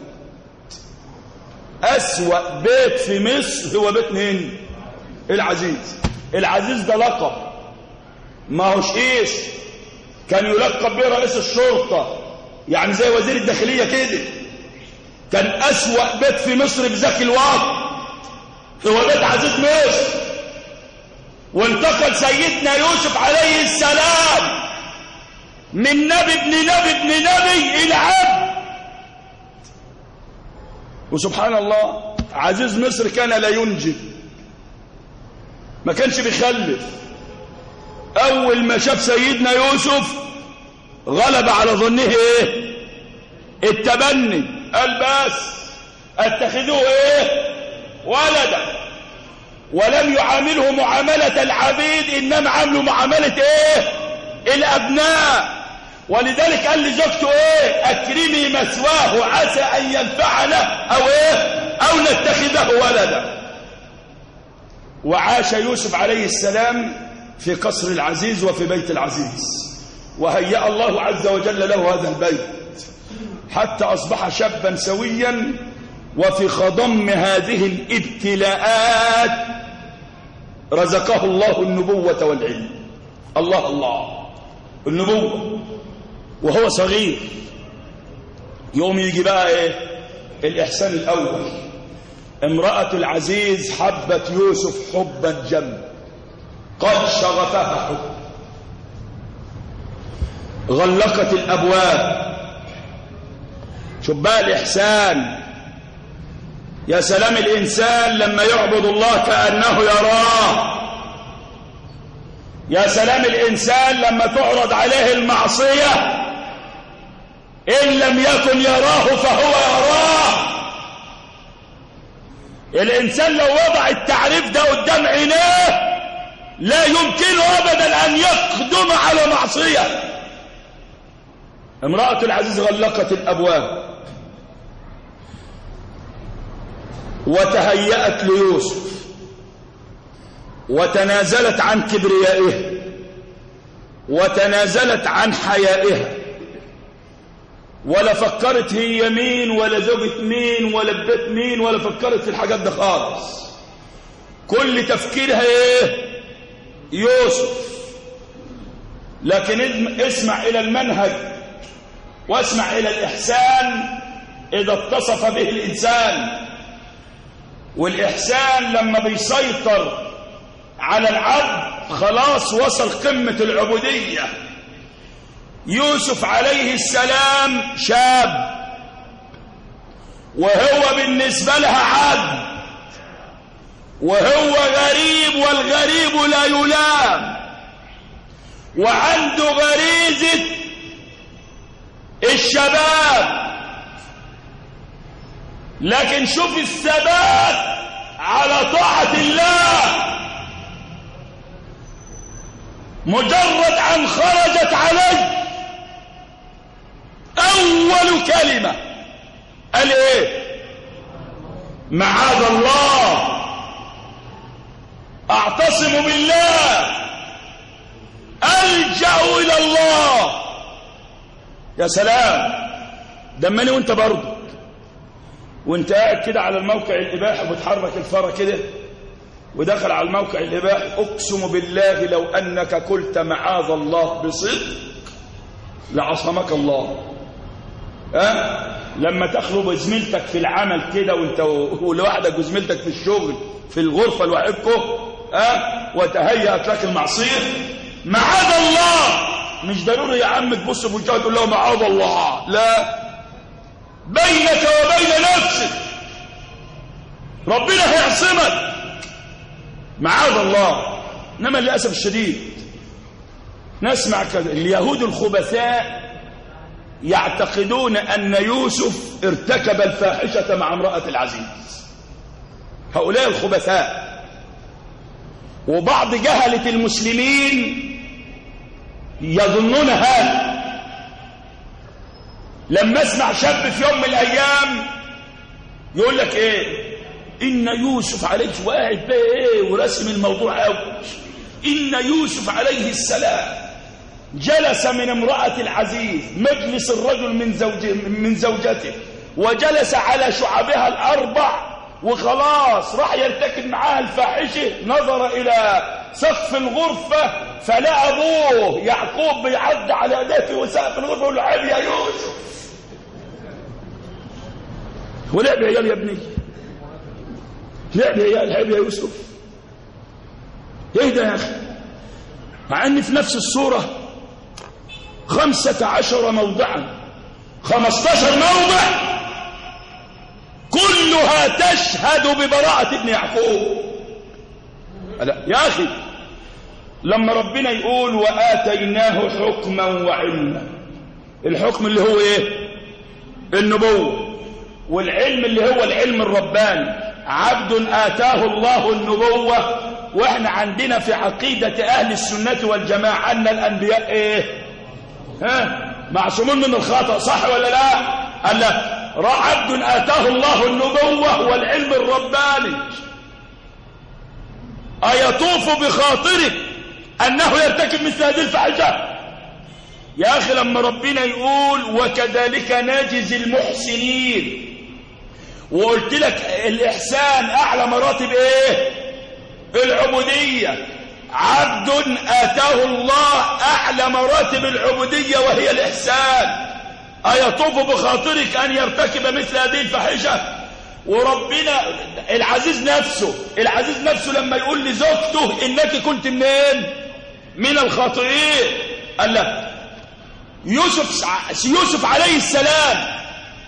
S3: أسوأ بيت في مصر هو بيت مين؟ العزيز. العزيز ده لقب، ما هوش إيش، كان يلقب به رئيس الشرطة، يعني زي وزير الداخلية كده. كان أسوأ بيت في مصر في ذاك الوقت هو بيت عزيز مصر. وانتقل سيدنا يوسف عليه السلام من نبي ابن نبي ابن نبي إلى عبد. وسبحان الله عزيز مصر كان لا ينجب، ما كانش بيخلف. أول ما شاف سيدنا يوسف غلب على ظنه إيه؟ التبني. قال بس اتخذوه إيه؟ ولدا. ولم يعامله معاملة العبيد، إنما عامله معاملة إيه؟ الأبناء. ولذلك قال لزوجته إيه؟ أكرمي مثواه عسى أن ينفعنا أو إيه؟ أو نتخذه ولدا. وعاش يوسف عليه السلام في قصر العزيز وفي بيت العزيز، وهيأ الله عز وجل له هذا البيت حتى أصبح شابا سويا. وفي خضم هذه الابتلاءات رزقه الله النبوة والعلم. الله الله النبوة وهو صغير. يوم يجي بقى ايه؟ الإحسان الأول. امرأة العزيز حبت يوسف حبا جما قد شغفها حب، غلقت الأبواب. شوف بقى الإحسان. يا سلام الإنسان لما يعبد الله كأنه يراه. يا سلام الإنسان لما تعرض عليه المعصية إن لم يكن يراه فهو يراه. الإنسان لو وضع التعريف ده قدام عينيه لا يمكنه أبدا أن يقدم على معصية. امرأة العزيز غلقت الأبواب وتهيأت ليوسف وتنازلت عن كبريائها وتنازلت عن حيائها، ولا فكرت هي مين ولا زوجة مين ولا بيت مين ولا فكرت في الحاجات ده خالص. كل تفكيرها ايه؟ يوسف. لكن اسمع إلى المنهج واسمع إلى الإحسان إذا اتصف به الإنسان. والإحسان لما بيسيطر على العبد خلاص وصل قمة العبودية. يوسف عليه السلام شاب وهو بالنسبة لها عبد، وهو غريب والغريب لا يلام، وعنده غريزة الشباب. لكن شوف الثبات على طاعة الله. مجرد أن خرجت عليه أول كلمة قال إيه؟ معاذ الله، أعتصم بالله، ألجأ إلى الله. يا سلام. دمني وانت برضه وانت قاعد كده على الموقع الإباحي وبتحرك الفرة كده ودخل على الموقع الإباحي، أقسم بالله لو أنك قلت معاذ الله بصدق لعصمك الله. أه؟ لما تخلو بزميلتك في العمل كده وانت ولوحدك وزميلتك في الشغل في الغرفة لوحدكم أه؟ وتهيأت لك المعصية، معاذ الله. مش ضروري يا عم تبص في وجهك تقول له معاذ الله، لا، بينك وبين نفسك ربنا هيعصمك معاذ الله. إنما للأسف الشديد نسمع كذا، اليهود الخبثاء يعتقدون أن يوسف ارتكب الفاحشة مع امرأة العزيز، هؤلاء الخبثاء. وبعض جهلة المسلمين يظنون هذا. لما اسمع شاب في يوم من الأيام يقول لك ايه، إن يوسف عليه، وقاعد بقى ايه ورسم الموضوع قوي، إن يوسف عليه السلام جلس من امرأة العزيز مجلس الرجل من زوجه من زوجته، وجلس على شعبها الأربع، وخلاص راح يرتكب معاها الفاحشة، نظر إلى سقف الغرفة فلقى أبوه يعقوب بيعد على يديه في سقف الغرفة يقول له عيب يا يوسف. ولعب يا عيال يا ابني، لعب يا عيال، عيب يا يوسف. ايه ده يا أخي؟ مع أن في نفس السورة خمسة عشر موضعا، خمسة عشر موضع كلها تشهد ببراءة ابن يعقوب. لا يا أخي، لما ربنا يقول وآتيناه حكما وعلما، الحكم اللي هو ايه؟ النبوة. والعلم اللي هو العلم الرباني. عبد آتاه الله النبوة. واحنا عندنا في عقيدة أهل السنة والجماعة أن الأنبياء ايه؟ ها؟ معصومون من الخطأ، صح ولا لا؟ قال لا، عبد آتاه الله النبوة والعلم الرباني. أيطوف بخاطرك أنه يرتكب مثل هذه الفاحشة؟ يا أخي لما ربنا يقول وكذلك نجزي المحسنين، وقلت لك الإحسان أعلى مراتب إيه؟ العبودية. عبد آتاه الله أعلى مراتب العبودية وهي الإحسان. أيطوف بخاطرك أن يرتكب مثل هذه الفاحشة؟ وربنا العزيز نفسه العزيز نفسه لما يقول لزوجته إنك كنت منين؟ من الخاطئين. قال لا، يوسف يوسف عليه السلام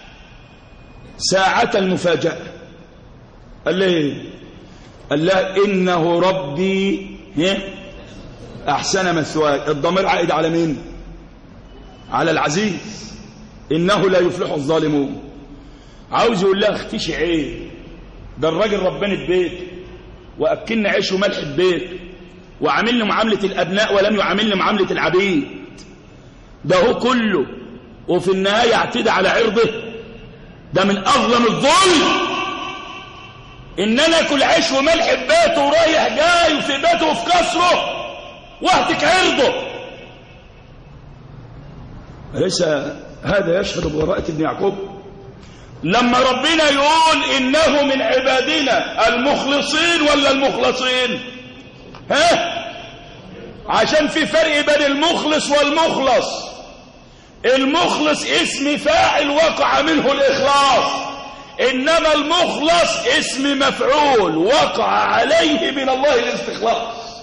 S3: ساعة المفاجأة قال لي قال لا إنه ربي أحسن مثواي. الضمير عائد على مين؟ على العزيز. إنه لا يفلح الظالمون. عاوز يقول لها اختشي عيب، ده الراجل ربنا البيت وأكلنا عيش وملح البيت وعاملني معاملة الأبناء ولم يعاملني معاملة العبيد، ده هو كله، وفي النهاية اعتدى على عرضه. ده من أظلم الظلم إن أنا أكل عيش وملح في بيته ورايح جاي وفي بيته وفي كسره واهتك عرضه. أليس هذا يشهد ببراءة ابن يعقوب؟ لما ربنا يقول إنه من عبادنا المخلصين ولا المخلصين؟ ها؟ عشان في فرق بين المخلص والمخلص. المخلص اسم فاعل وقع منه الإخلاص، إنما المخلص اسم مفعول وقع عليه من الله الاستخلاص.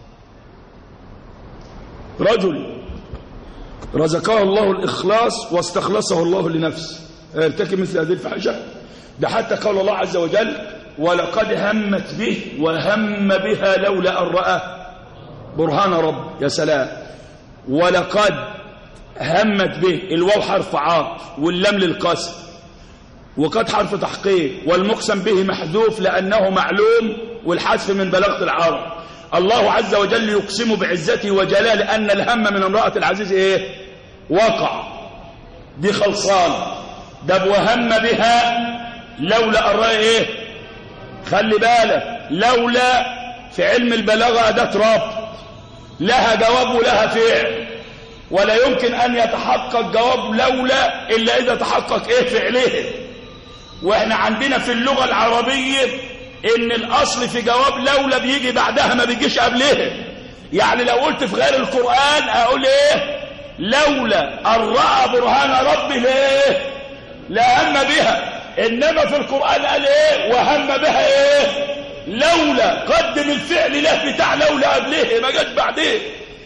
S3: رجل رزقه الله الإخلاص واستخلصه الله لنفسه، ارتكب مثل هذه الفحشة. ده حتى قال الله عز وجل ولقد همت به وهم بها لولا أن رأى برهان رب. يا سلام. ولقد همت به، الواو حرف عاطف واللام للقسم، وقد حرف تحقيق، والمقسم به محذوف لأنه معلوم، والحذف من بلاغة العرب. الله عز وجل يقسم بعزته وجلاله أن الهم من امرأة العزيز ايه؟ وقع، دي خلصان. ده وهم بها لولا أن رأى ايه؟ خلي بالك، لولا في علم البلاغة أداة ربط، لها جواب ولها فعل، ولا يمكن أن يتحقق جواب لولا إلا إذا تحقق إيه؟ فعله. وإحنا عندنا في اللغة العربية إن الأصل في جواب لولا بيجي بعدها، ما بيجيش قبلها. يعني لو قلت في غير القرآن أقول إيه؟ لولا أن رأى برهان ربه ليه؟ لا هم بها. إنما في القرآن قال إيه؟ وهم بها إيه؟ لولا. قدم الفعل له بتاع لولا قبله، ما جاش بعدين.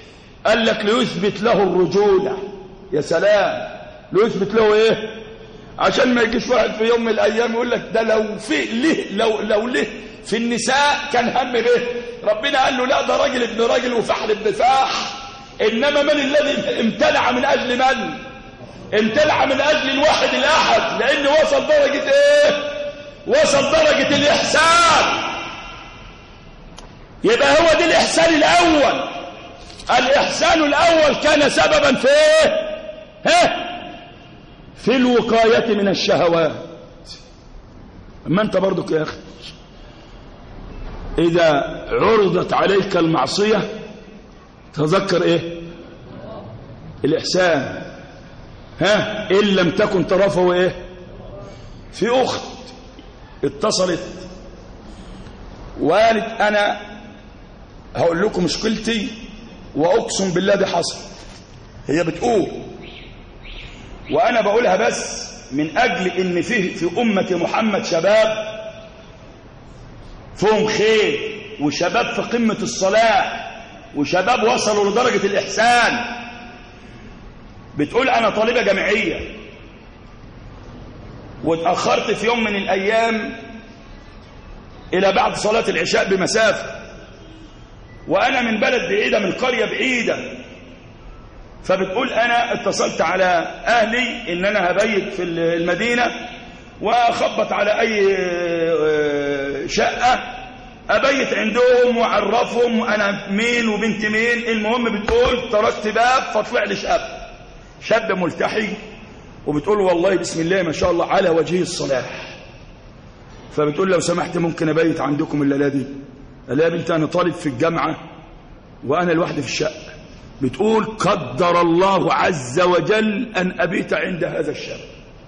S3: قال لك ليثبت له الرجولة. يا سلام. ليثبت له ايه؟ عشان ما يجيش واحد في يوم من الايام يقول لك ده لو في ليه لو لو ليه في النساء كان هم به. ربنا قال له لا، ده راجل ابن راجل وفحل ابن فاح. انما من الذي امتنع من اجل من؟ امتنع من اجل الواحد الاحد، لان وصل درجه ايه؟ وصل درجه الاحسان. يبقى هو دي الاحسان الاول. الاحسان الاول كان سببا في ايه؟ ها؟ في الوقايه من الشهوات. اما انت برضك يا اخي اذا عرضت عليك المعصيه تذكر ايه؟ الاحسان. ها؟ ان لم تكن تراه فهو ايه؟ في اخت اتصلت وقالت انا هقول لكم مشكلتي واقسم بالله دي حصل. هي بتقول وانا بقولها بس من اجل ان فيه في امه محمد شباب فيهم خير، وشباب في قمه الصلاح، وشباب وصلوا لدرجه الاحسان. بتقول انا طالبه جامعيه واتاخرت في يوم من الايام الى بعد صلاه العشاء بمسافه، وانا من بلد بعيده، من قريه بعيده. فبتقول انا اتصلت على اهلي ان انا هبيت في المدينه واخبط على اي شقه ابيت عندهم واعرفهم انا مين وبنت مين. المهم بتقول تركت باب فطلع لي شاب شاب ملتحي، وبتقول والله بسم الله ما شاء الله على وجهه الصلاح. فبتقول لو سمحت ممكن ابيت عندكم الليله دي؟ قال يا بنت انا طالب في الجامعه وانا لوحدي في الشقه. بتقول قدر الله عز وجل ان ابيت عند هذا الشاب.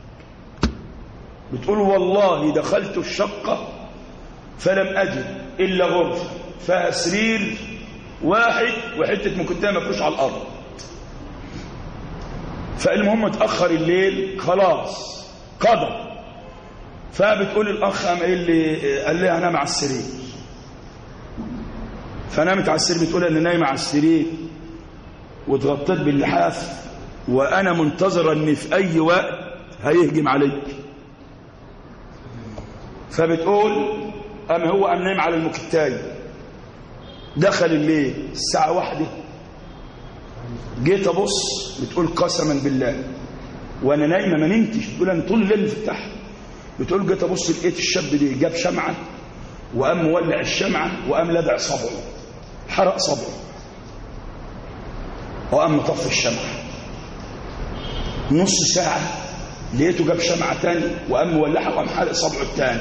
S3: بتقول والله دخلت الشقه فلم اجد الا غرفه فيها سرير واحد وحته مكتبه مفروش على الارض. فالمهم اتاخر الليل خلاص قدر. فبتقول الاخ قام قال لي قال لي انام على السرير. فنامت على السرير. بتقول انا نايمه على السرير واتغطيت باللحاف وانا منتظره ان في اي وقت هيهجم عليك. فبتقول قام هو قام نايم على المكتاي. دخل الليل الساعه واحدة جيت ابص. بتقول قسما بالله وانا نايمه ما نمتش. بتقول انا طول الليل مفتح. بتقول جيت ابص لقيت الشاب ده جاب شمعه وقام مولع الشمعه وقام لدع صبعه حرق صبعه وقام مطفي الشمعه. نص ساعه لقيته جاب شمعه تاني وقام مولعها وقام حرق صبعه التاني.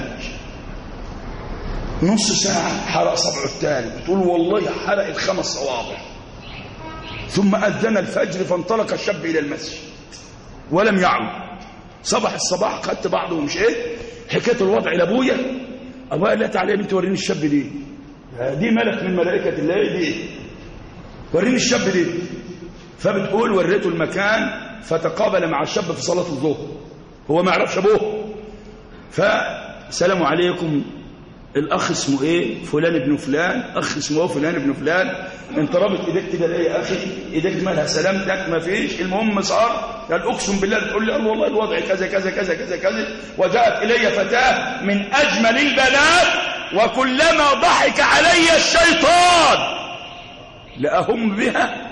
S3: نص ساعه حرق صبعه التاني. بتقول والله حرق الخمس صوابع. ثم اذن الفجر فانطلق الشاب الى المسجد ولم يعد. صبح الصباح خدت بعضه ومشيت. حكيت الوضع لابويا. ابويا قال لي تعالى يا بنتي وريني الشاب دي. دي ملك من ملائكه الله دي. وريني الشاب دي. فبتقول وريته المكان فتقابل مع الشاب في صلاه الظهر. هو ما يعرفش ابوه. فسلام عليكم الاخ اسمه ايه؟ فلان ابن فلان. اخ اسمه ايه؟ فلان ابن فلان. انت رابط ايديك كده ليه يا اخي؟ ايديك مالها سلامتك؟ ما فيش. المهم صار قال اقسم بالله. تقول لي والله الوضع كذا كذا كذا كذا كذا. وجاءت الي فتاه من اجمل البنات وكلما ضحك علي الشيطان لاهم بها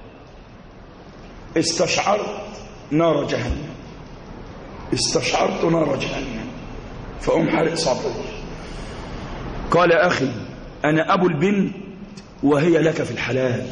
S3: استشعرت نار جهنم. استشعرت نار جهنم فأم حرق صبري. قال أخي أنا أبو البنت وهي لك في الحلال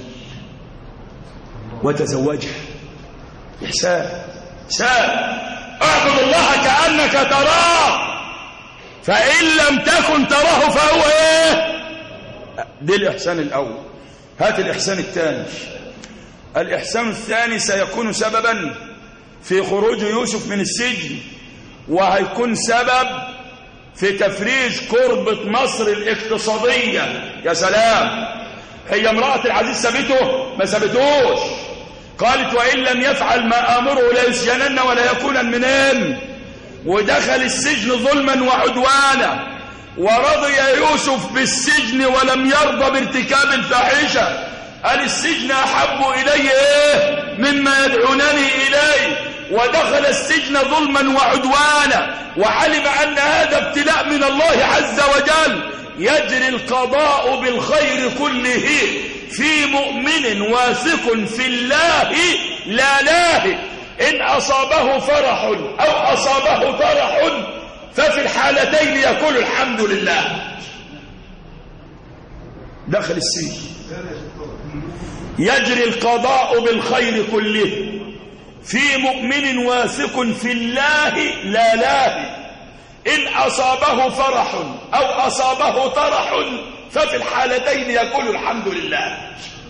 S3: وتزوجها. إحسان إحسان. اعبد الله كأنك تراه فإن لم تكن تراه فهو إيه؟ دي الإحسان الأول. هات الإحسان الثاني. الإحسان الثاني سيكون سببا في خروج يوسف من السجن وهيكون سبب في تفريج كربة مصر الاقتصادية. يا سلام. هي امرأة العزيز سابته؟ ما سابتوش. قالت وإن لم يفعل ما آمره لا يسجنن ولا يكون منين. ودخل السجن ظلما وعدوانا ورضي يوسف بالسجن ولم يرضى بارتكاب الفاحشة. قال السجن أحب إلي إيه مما يدعونني إليه. ودخل السجن ظلما وعدوانا وعلم أن هذا ابتلاء من الله عز وجل، يجري القضاء بالخير كله في مؤمن واثق في الله لا لاه، إن أصابه فرح أو أصابه طرح ففي الحالتين يقول الحمد لله. دخل السجن، يجري القضاء بالخير كله في مؤمن واثق في الله لا لاه، إن أصابه فرح أو أصابه طرح ففي الحالتين يقول الحمد لله.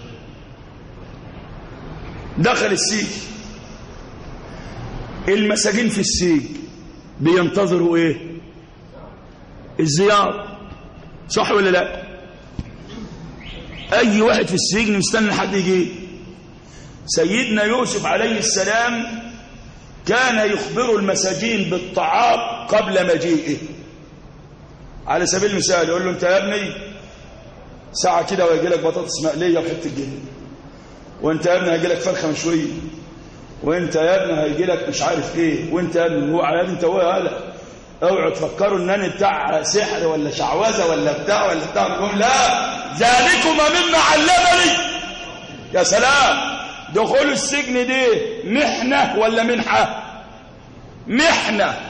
S3: دخل السجن، المساجين في السجن بينتظروا ايه؟ الزيارة، صح ولا لا؟ اي واحد في السجن مستني لحد يجي. سيدنا يوسف عليه السلام كان يخبر المساجين بالطعام قبل مجيئه. على سبيل المثال يقول له انت يا ابني ساعة كده ويجي لك بطاطس مقلية وحتة جبنة، وانت يا ابني هيجي لك فرخة مشوية، وانت يا ابني هيجي لك مش عارف ايه، وانت يا ابني هو يا ابني انت هو هلا اوعوا تفكروا ان انا بتاع سحر ولا شعوذه ولا بتاع ولا بتاع. نقول لا، ذلكما مما علمني. يا سلام، دخول السجن دي محنه ولا منحه؟ محنه.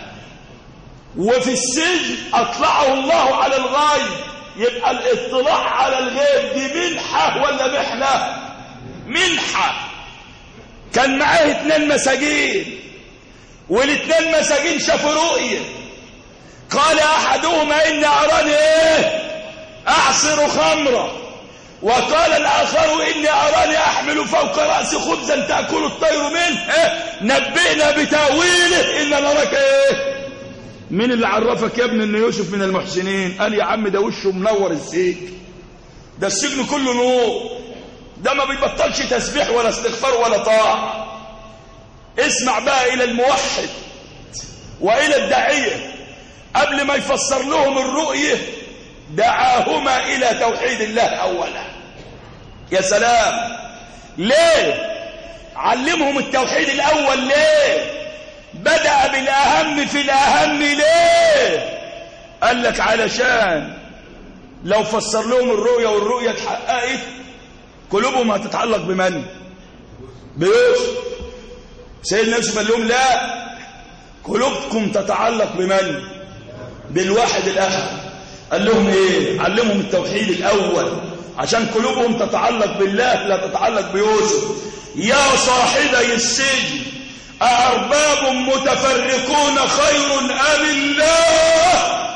S3: وفي السجن اطلعه الله على الغيب، يبقى الاطلاع على الغيب دي منحه ولا محنه؟ منحه. كان معاه اتنين مساجين، والاتنين مساجين شافوا رؤية. قال احدهما اني اراني ايه؟ اعصر خمرا، وقال الاخر اني اراني احمل فوق راسي خبزا تاكل الطير منه، إيه؟ نبئنا بتاويله ان نراك ايه؟ مين اللي عرفك يا ابني ان يوسف من المحسنين؟ قال يا عم ده وشه منور السجن، ده السجن كله نور، ده ما بيبطلش تسبيح ولا استغفار ولا طاعة. اسمع بقى إلى الموحد وإلى الداعية، قبل ما يفسر لهم الرؤية دعاهما إلى توحيد الله أولا. يا سلام، ليه؟ علمهم التوحيد الأول ليه؟ بدأ بالأهم في الأهم ليه؟ قال لك علشان لو فسر لهم الرؤية والرؤية اتحققت قلوبهم هتتعلق بمن؟ بيوسف. سيدنا يوسف قال لهم لا، قلوبكم تتعلق بمن؟ بالواحد الأحد. قال لهم ايه؟ علمهم التوحيد الأول عشان قلوبهم تتعلق بالله لا تتعلق بيوسف. يا صاحبي السجن أأرباب متفرقون خير أم الله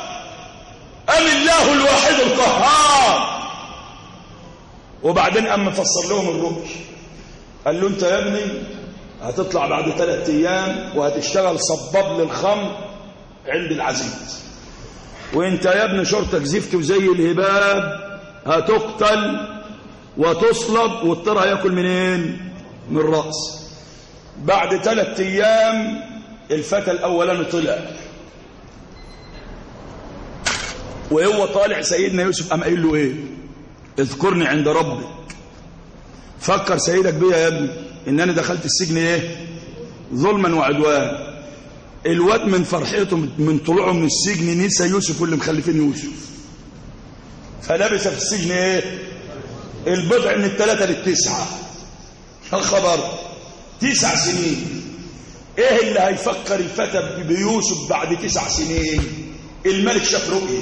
S3: أم الله الواحد القهار؟ وبعدين أما فسر لهم الرؤيا قال له انت يا ابني هتطلع بعد ثلاثة ايام وهتشتغل صباب للخمر عند العزيز، وانت يا ابني شرطك زفت وزي الهباب، هتقتل وتصلب والطير هياكل منين؟ من الراس. بعد ثلاثة ايام الفتى الاولاني طلع، وهو طالع سيدنا يوسف قام قايل له ايه؟ اذكرني عند ربك. فكر سيدك بيا يا ابني ان انا دخلت السجن ايه؟ ظلما وعدوان. الواد من فرحته من طلوعه من السجن نسى يوسف واللي مخلفين يوسف، فلبس في السجن ايه؟ البضع من الثلاثه للتسعه. الخبر تسع سنين. ايه اللي هيفكر الفتى بيوسف بعد تسع سنين؟ الملك شاف رؤيه،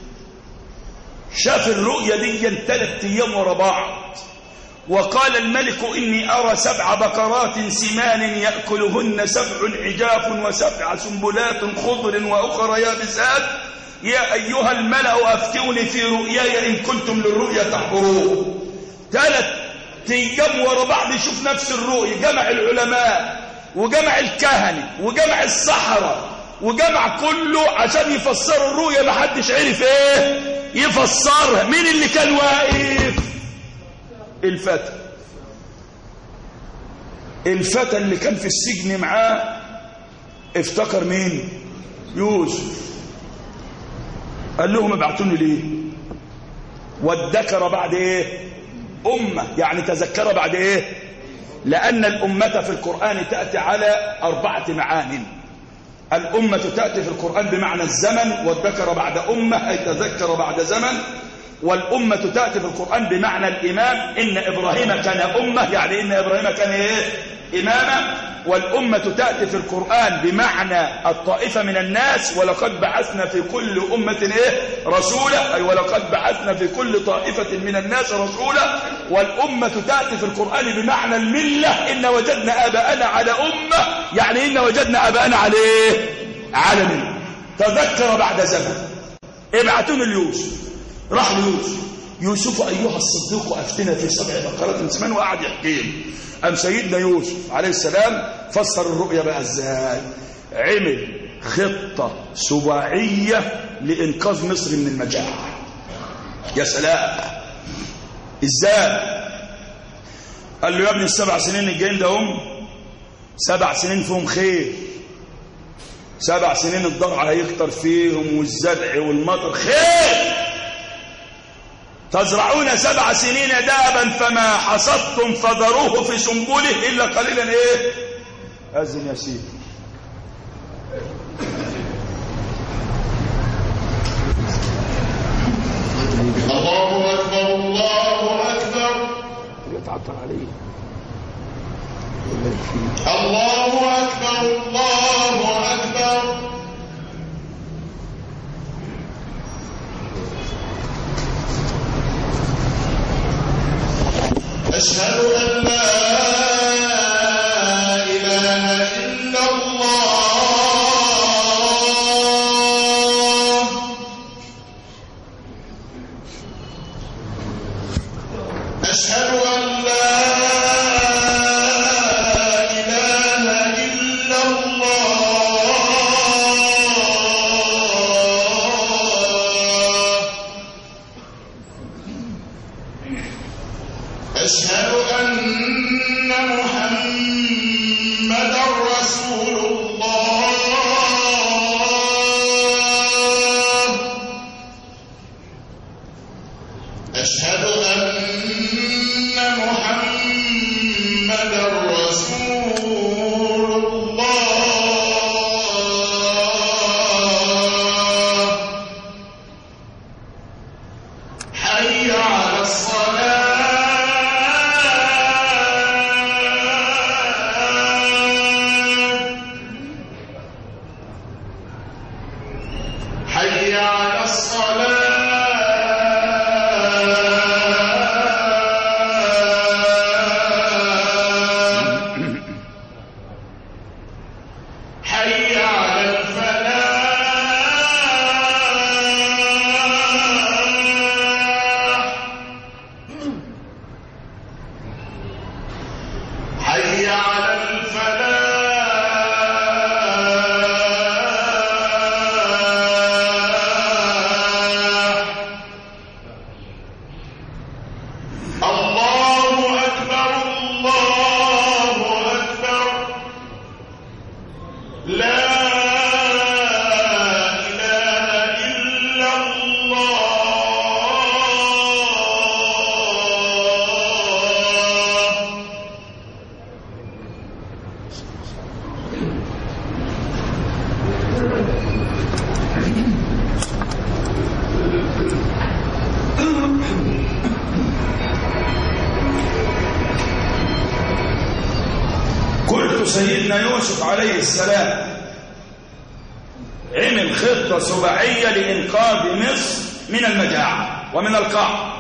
S3: شاف الرؤيا دي ثلاث ايام ورا بعض، وقال الملك إني أرى سبع بقرات سمان يأكلهن سبع عجاف وسبع سنبلات خضر وأخرى يابسات، يا أيها الملأ أفتوني في رؤياي إن كنتم للرؤيا تحضرون. ثلاث أيام ورا بعض يشوف نفس الرؤيا، جمع العلماء وجمع الكهنة وجمع السحرة وجمع كله عشان يفسروا الرؤيا، ما حدش عرف ايه يفسرها. مين اللي كان واقف؟ الفتى. الفتى اللي كان في السجن معاه افتكر مين؟ يوسف. قال لهم ابعتوني ليه؟ وادكر بعد ايه؟ امه، يعني تذكر بعد ايه؟ لأن الأمة في القرآن تأتي على أربعة معان. الأمة تأتي في القرآن بمعنى الزمن، والذكر بعد أمة أي تذكر بعد زمن. والأمة تأتي في القرآن بمعنى الإمام، إن إبراهيم كان أمة، يعني إن إبراهيم كان إيه؟ إماما. والأمة تأتي في القرآن بمعنى الطائفة من الناس، ولقد بعثنا في كل أمة إيه؟ رسولا، أي ولقد بعثنا في كل طائفة من الناس رسولا. والأمة تأتي في القرآن بمعنى الملة، إن وجدنا آباءنا على أمة، يعني إن وجدنا آباءنا على إيه؟ على ملة. تذكر بعد زمن. ابعتون ليوسف، راح ليوسف، يوسف أيها الصديق أفتنا في سبع بقرات سمان، وقعد يحكي. أم سيدنا يوسف عليه السلام فسر الرؤيا بقى ازاي؟ عمل خطة سباعية لإنقاذ مصر من المجاعة. يا سلام، ازاي؟ قال له يا ابني السبع سنين الجايين ده هم سبع سنين فيهم خير، سبع سنين الضرع هيكتر فيهم والزرع والمطر خير. تزرعون سبع سنين دابا فما حصدتم فذروه في سنبله إلا قليلا إيه؟ أذن يا سيدي.
S5: الله أكبر الله أكبر.
S2: يتعطل عليه.
S5: الله أكبر الله أكبر. أشهد أن لا إله إلا الله. أشهد أن لا إله إلا الله. أشهد أن محمدا رسول الله. أشهد أن محمدا رسول الله. حي على الصلاة. حي على الصلاة. حي على الفلاح. حي على الفلاح. الله أكبر الله أكبر. لا إله إلا الله.
S3: قلت سيدنا يوسف عليه السلام عمل خطة سباعية لإنقاذ مصر من المجاعة ومن القحط.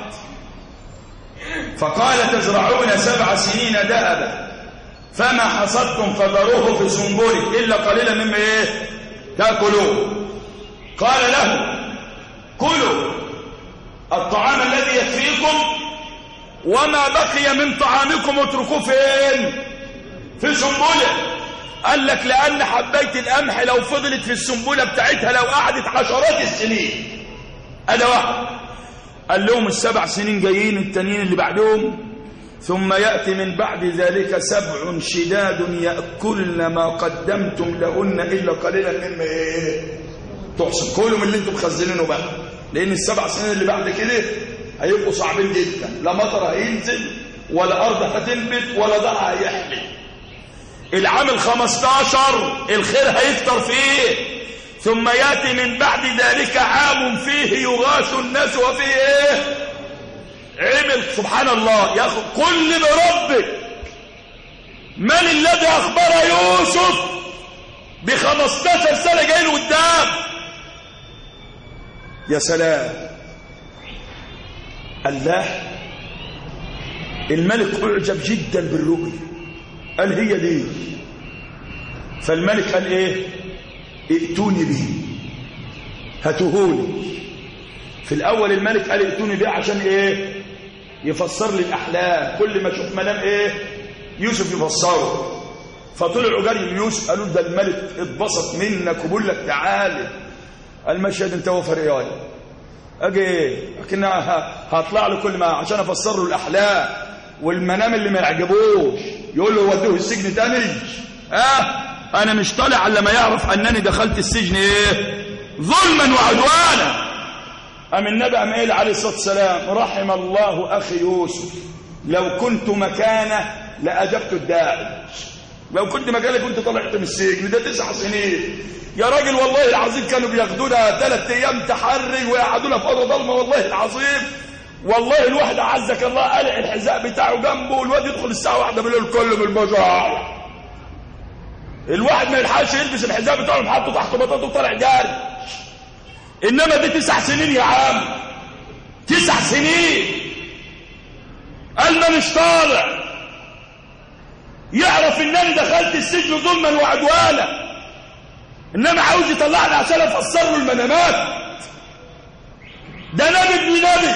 S3: فقال تزرعون سبع سنين دابا فما حصدتم فذروه في سنبله إلا قليلا مما إيه؟ تأكلوه. قال له كلوا الطعام الذي يكفيكم وما بقي من طعامكم اتركوه فين؟ في سنبله. قال لك لأن حباية القمح لو فضلت في السنبلة بتاعتها لو قعدت عشرات السنين. أنا واحد قال لهم السبع سنين جايين التانيين اللي بعدهم ثم يأتي من بعد ذلك سبع شداد يأكلن ما قدمتم لهن إلا قليلا مما إيه تحصل. كلوا من اللي انتم مخزنينه بقى، لأن السبع سنين اللي بعد كده هيبقوا صعبين جدا. لا مطر هينزل ولا أرض هتنبت ولا دار هيحمي. العام الخمستاشر الخير هيكتر فيه، ثم يأتي من بعد ذلك عام فيه يغاث الناس وفيه ايه عمل. سبحان الله يا أخي، قل بربك من الذي أخبر يوسف بخمستاشر سنة جاي له قدام؟ يا سلام. الله الملك أعجب جدا بالرؤيا، قال هي دي. فالملك قال ايه؟ ائتوني به، هاتوهولي. في الأول الملك قال ائتوني به عشان ايه؟ يفسر لي الأحلام، كل ما اشوف منام ايه يوسف يفسره. فطلعوا جري يوسف قالوا ده الملك اتبسط منك وبقول لك تعالى. قال مشهد انت وفر ايه اجي ايه لكن هطلع له كل ما عشان افسر له الاحلام والمنام اللي ما يعجبوش يقول له ودوه السجن تاني. اه انا مش طالع الا ما يعرف انني دخلت السجن ايه ظلما وعدوانا. ام النبي ام قال عليه الصلاه والسلام رحم الله اخي يوسف لو كنت مكانه لاجبت الداعي. لو كنت مكانه كنت طلعت من السجن. ده تسع سنين يا راجل، والله العظيم كانوا بياخدونا ثلاث ايام تحري ويقعدونا في اوضه ضلمه. والله العظيم والله الواحد عزك الله قلع الحذاء بتاعه جنبه والواد يدخل الساعه واحدة بالليل كله بالمجاعه. الواحد ما يلحقش يلبس الحذاء بتاعه حاطه تحت بطاطه وطالع جاري. انما دي تسع سنين يا عم، تسع سنين. قال ما مش طالع يعرف انني دخلت السجن ظلما وعدوانا، انما عاوز يطلعني عشان افسر له المنامات. ده نبي ابن نبي.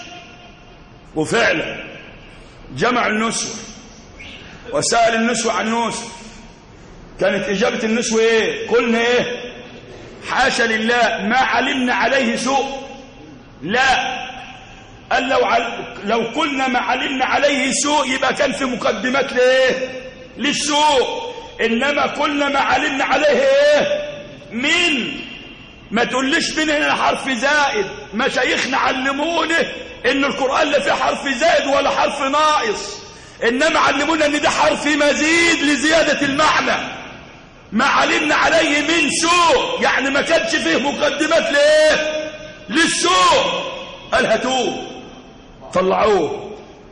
S3: وفعلا جمع النسوة وسأل النسوة عن يوسف. كانت إجابة النسوة إيه؟ قلنا إيه؟ حاشا لله ما علمنا عليه سوء. لا، قال لو, عل... لو قلنا ما علمنا عليه سوء يبقى كان في مقدمات لإيه؟ للسوء. إنما قلنا ما علمنا عليه إيه؟ من ما تقوليش من هنا حرف زائد. مشايخنا علمونا إن القرآن لا فيه حرف زائد ولا حرف ناقص، إنما علمونا إن ده حرف مزيد لزيادة المعنى. ما علمنا عليه من سوء يعني ما كانش فيه مقدمات لإيه؟ للسوء. قال هاتوه طلعوه.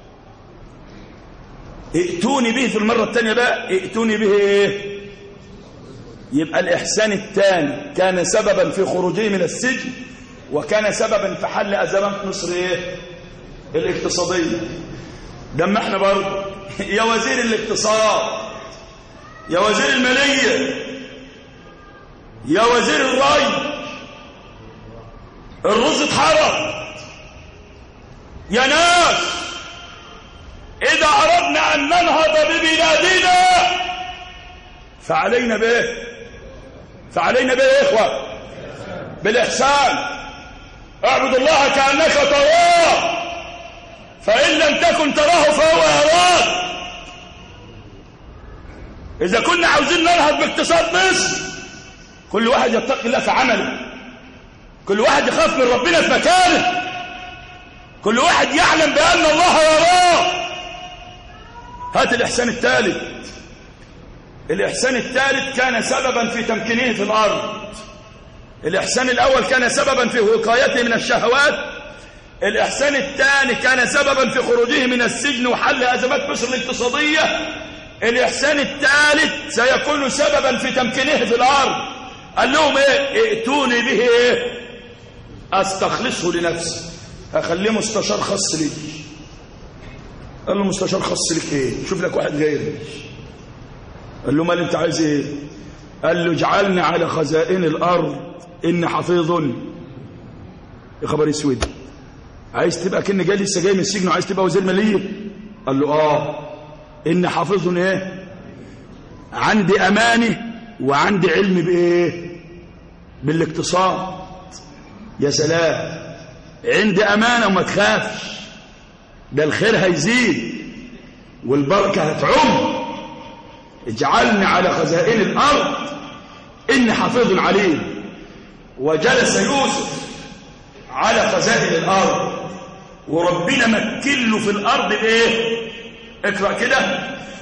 S3: ائتوني به في المرة الثانية بقى ائتوني به إيه؟ يبقى الإحسان الثاني كان سببا في خروجه من السجن، وكان سببا في حل أزمات مصر إيه؟ الاقتصادية. دم احنا برضه يا وزير الاقتصاد، يا وزير المالية، يا وزير الري، الرز اتحرق. يا ناس إذا أردنا أن ننهض ببلادنا فعلينا به فعلينا به يا إخوة بالإحسان. اعبد الله كأنك تراه فإن لم تكن تراه فهو يراك. إذا كنا عاوزين ننهض باقتصاد مصر كل واحد يتقي الله في عمله، كل واحد يخاف من ربنا في مكانه، كل واحد يعلم بأن الله يراه. هات الإحسان الثالث. الإحسان الثالث كان سببا في تمكينه في الأرض. الإحسان الأول كان سببا في وقايته من الشهوات. الإحسان الثاني كان سببا في خروجه من السجن وحل أزمات مصر الاقتصادية. الإحسان الثالث سيكون سببا في تمكينه في الأرض. قال لهم إيه؟ ائتوني به إيه؟ أستخلصه لنفسي، هخليه مستشار خاص لي. قال له مستشار خاص لك إيه؟ شوف لك واحد غيري. قال له مال أنت عايز إيه؟ قال له اجعلني على خزائن الأرض إني حفيظ. يا خبر اسود، عايز تبقى كأن جاي لسه جاي من السجن وعايز تبقى وزير مالية؟ قال له آه إني حافظ إيه؟ عندي أمانة وعندي علم بإيه؟ بالاقتصاد. يا سلام، عندي أمانة وما تخافش، ده الخير هيزيد والبركة هتعم. اجعلني على خزائن الأرض إني حافظ عليم. وجلس يوسف على خزائن الأرض وربنا مكله في الأرض بإيه؟ اقرأ كده.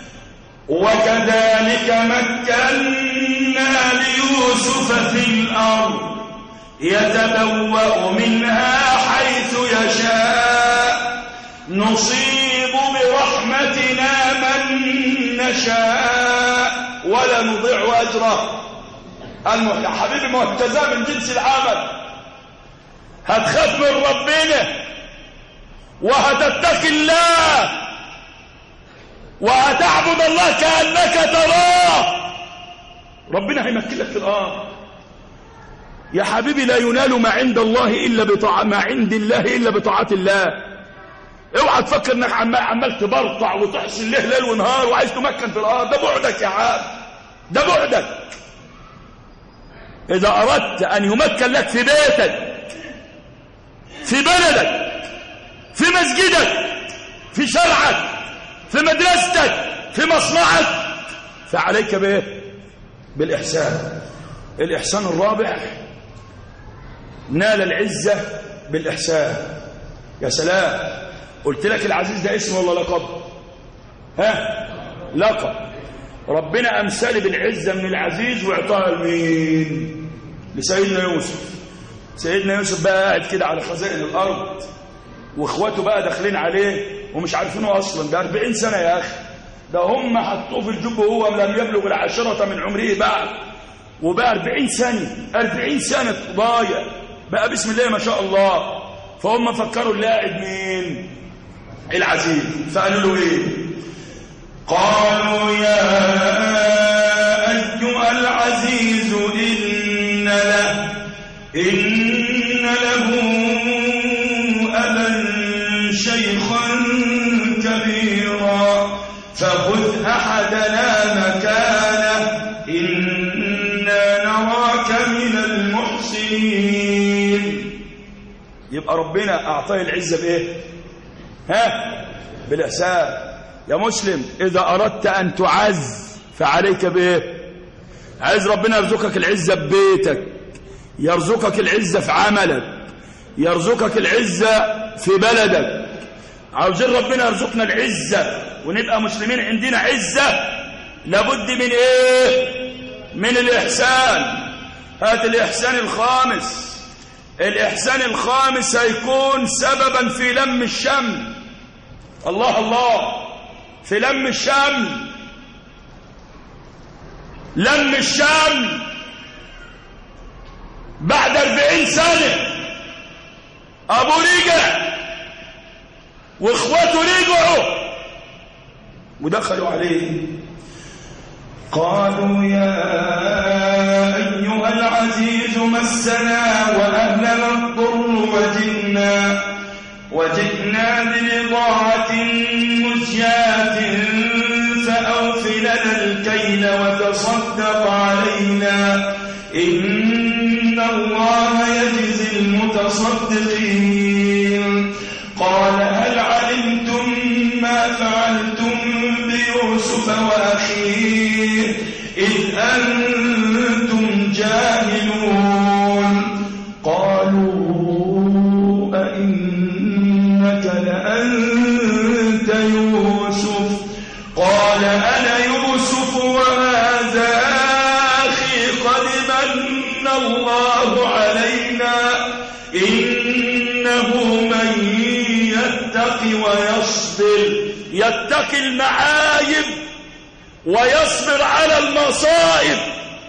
S3: وكذلك مكنا ليوسف في الأرض يتبوأ منها حيث يشاء نصيب برحمتنا من نشاء ولا نضيع أجره. يا حبيبي ما هو الجزاء من جنس العمل. هتخاف من ربنا وهتتقي الله وهتعبد الله كأنك تراه، ربنا هيمكنك في الأرض. يا حبيبي لا ينال ما عند الله إلا بطاعة، ما عند الله إلا بطاعة الله. اوعى تفكر انك عمال عمال تبرطع وتحسن له ليل ونهار وعايز تمكن في الأرض. ده بعدك يا عم، ده بعدك. إذا أردت أن يمكن لك في بيتك، في بلدك، في مسجدك، في شرعك، في مدرستك، في مصنعك، فعليك بايه؟ بالإحسان. الإحسان الرابع نال العزة بالإحسان. يا سلام، قلت لك العزيز ده اسم ولا لقب؟ ها؟ لقب. ربنا أمثال بالعزة من العزيز واعطاها لمين؟ لسيدنا يوسف. سيدنا يوسف بقى قاعد كده على خزائن الأرض واخواته بقى داخلين عليه ومش عارفينه أصلا. ده أربعين سنة يا أخي، ده هم حطوه في الجب وهو لم يبلغ العشرة من عمره بعد، وبقى أربعين سنة أربعين سنة ضايع بقى بسم الله ما شاء الله. فهم فكروا اللاعب مين؟ العزيز. فقالوا له ايه؟ قالوا يا أيها العزيز إن له إن له أبا شيخا كبيرا فخذ أحدنا مكانه إنا نراك من المحسنين. يبقى ربنا أعطاه العزة بإيه؟ ها؟ بالإحسان. يا مسلم إذا أردت أن تعز فعليك بإيه؟ عايز ربنا يرزقك العزة ببيتك، يرزقك العزة في عملك، يرزقك العزة في بلدك. عاوزين ربنا يرزقنا العزة ونبقى مسلمين عندنا عزة، لابد من إيه؟ من الإحسان. هات الإحسان الخامس. الإحسان الخامس هيكون سببا في لم الشمل. الله الله، في لم الشمل. لم الشمل بعد أربعين سنة أبو رجع وإخواته رجعوا ودخلوا عليه. قالوا يا أيها العزيز مسنا وأهلنا الضر وجئنا وجئنا ببضاعة مزجاة فأوف لنا الكيل وتصدق علينا إن الله يجزي المتصدقين. قال هل علمتم ما فعلتم بيوسف وأخيه إذ أنتم جاهلون؟ قالوا أئنك لأنت يوسف؟ قال أنا يوسف وهذا أخي قد من الله علينا إنه من يتقي ويصبر يتقي المعايب ويصبر على المصائب،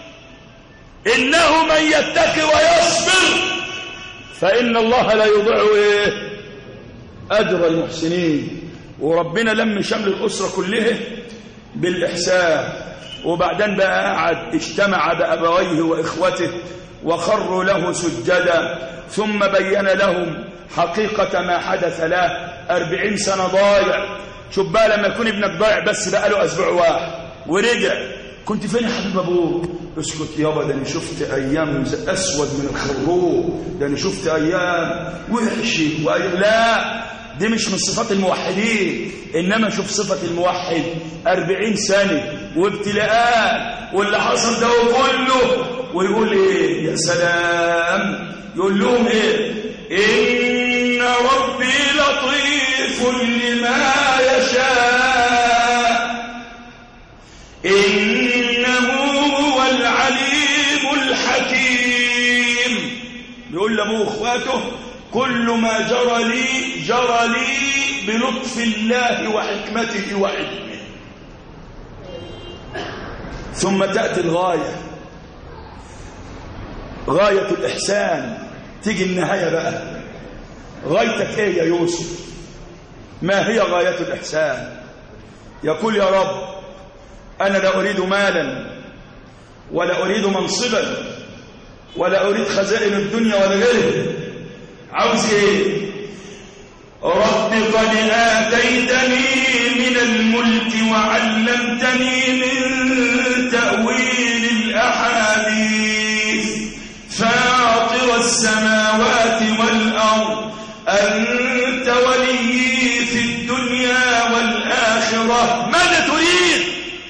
S3: إنه من يتقي ويصبر فإن الله لا يضيع إيه؟ أجر المحسنين. وربنا لم شمل الأسرة كلها بالإحسان. وبعدين بقى قعد اجتمع بأبويه وإخوته وخروا له سجدا ثم بين لهم حقيقة ما حدث له. أربعين سنة ضايع. شوف بقى لما يكون ابنك ضايع بس بقى له أسبوع واحد ورجع، كنت فين يا حبيب أبوك؟ اسكت يابا، ده أنا شفت أيام أسود من الخروب، ده أنا شفت أيام وحشي وأيام. لا، دي مش من صفات الموحدين، إنما شوف صفة الموحد أربعين سنة وابتلاءات واللي حصل ده كله، ويقول إيه؟ يا سلام. يقول لهم إيه؟ إن ربي لطيف لما يشاء إنه هو العليم الحكيم. بيقول لأبوه أخواته كل ما جرى لي جرى لي بلطف الله وحكمته وعلمه. ثم تأتي الغاية، غاية الإحسان. تيجي النهاية بقى، غايتك ايه يا يوسف؟ ما هي غاية الإحسان؟ يقول يا رب أنا لا أريد مالا ولا أريد منصبا ولا أريد خزائن الدنيا ولا غيره. عاوز ايه؟ رب قد آتيتني من الملك وعلمتني من تأويل الأحاديث فاطر السماوات والأرض أنت وليي في الدنيا والآخرة. ماذا تريد؟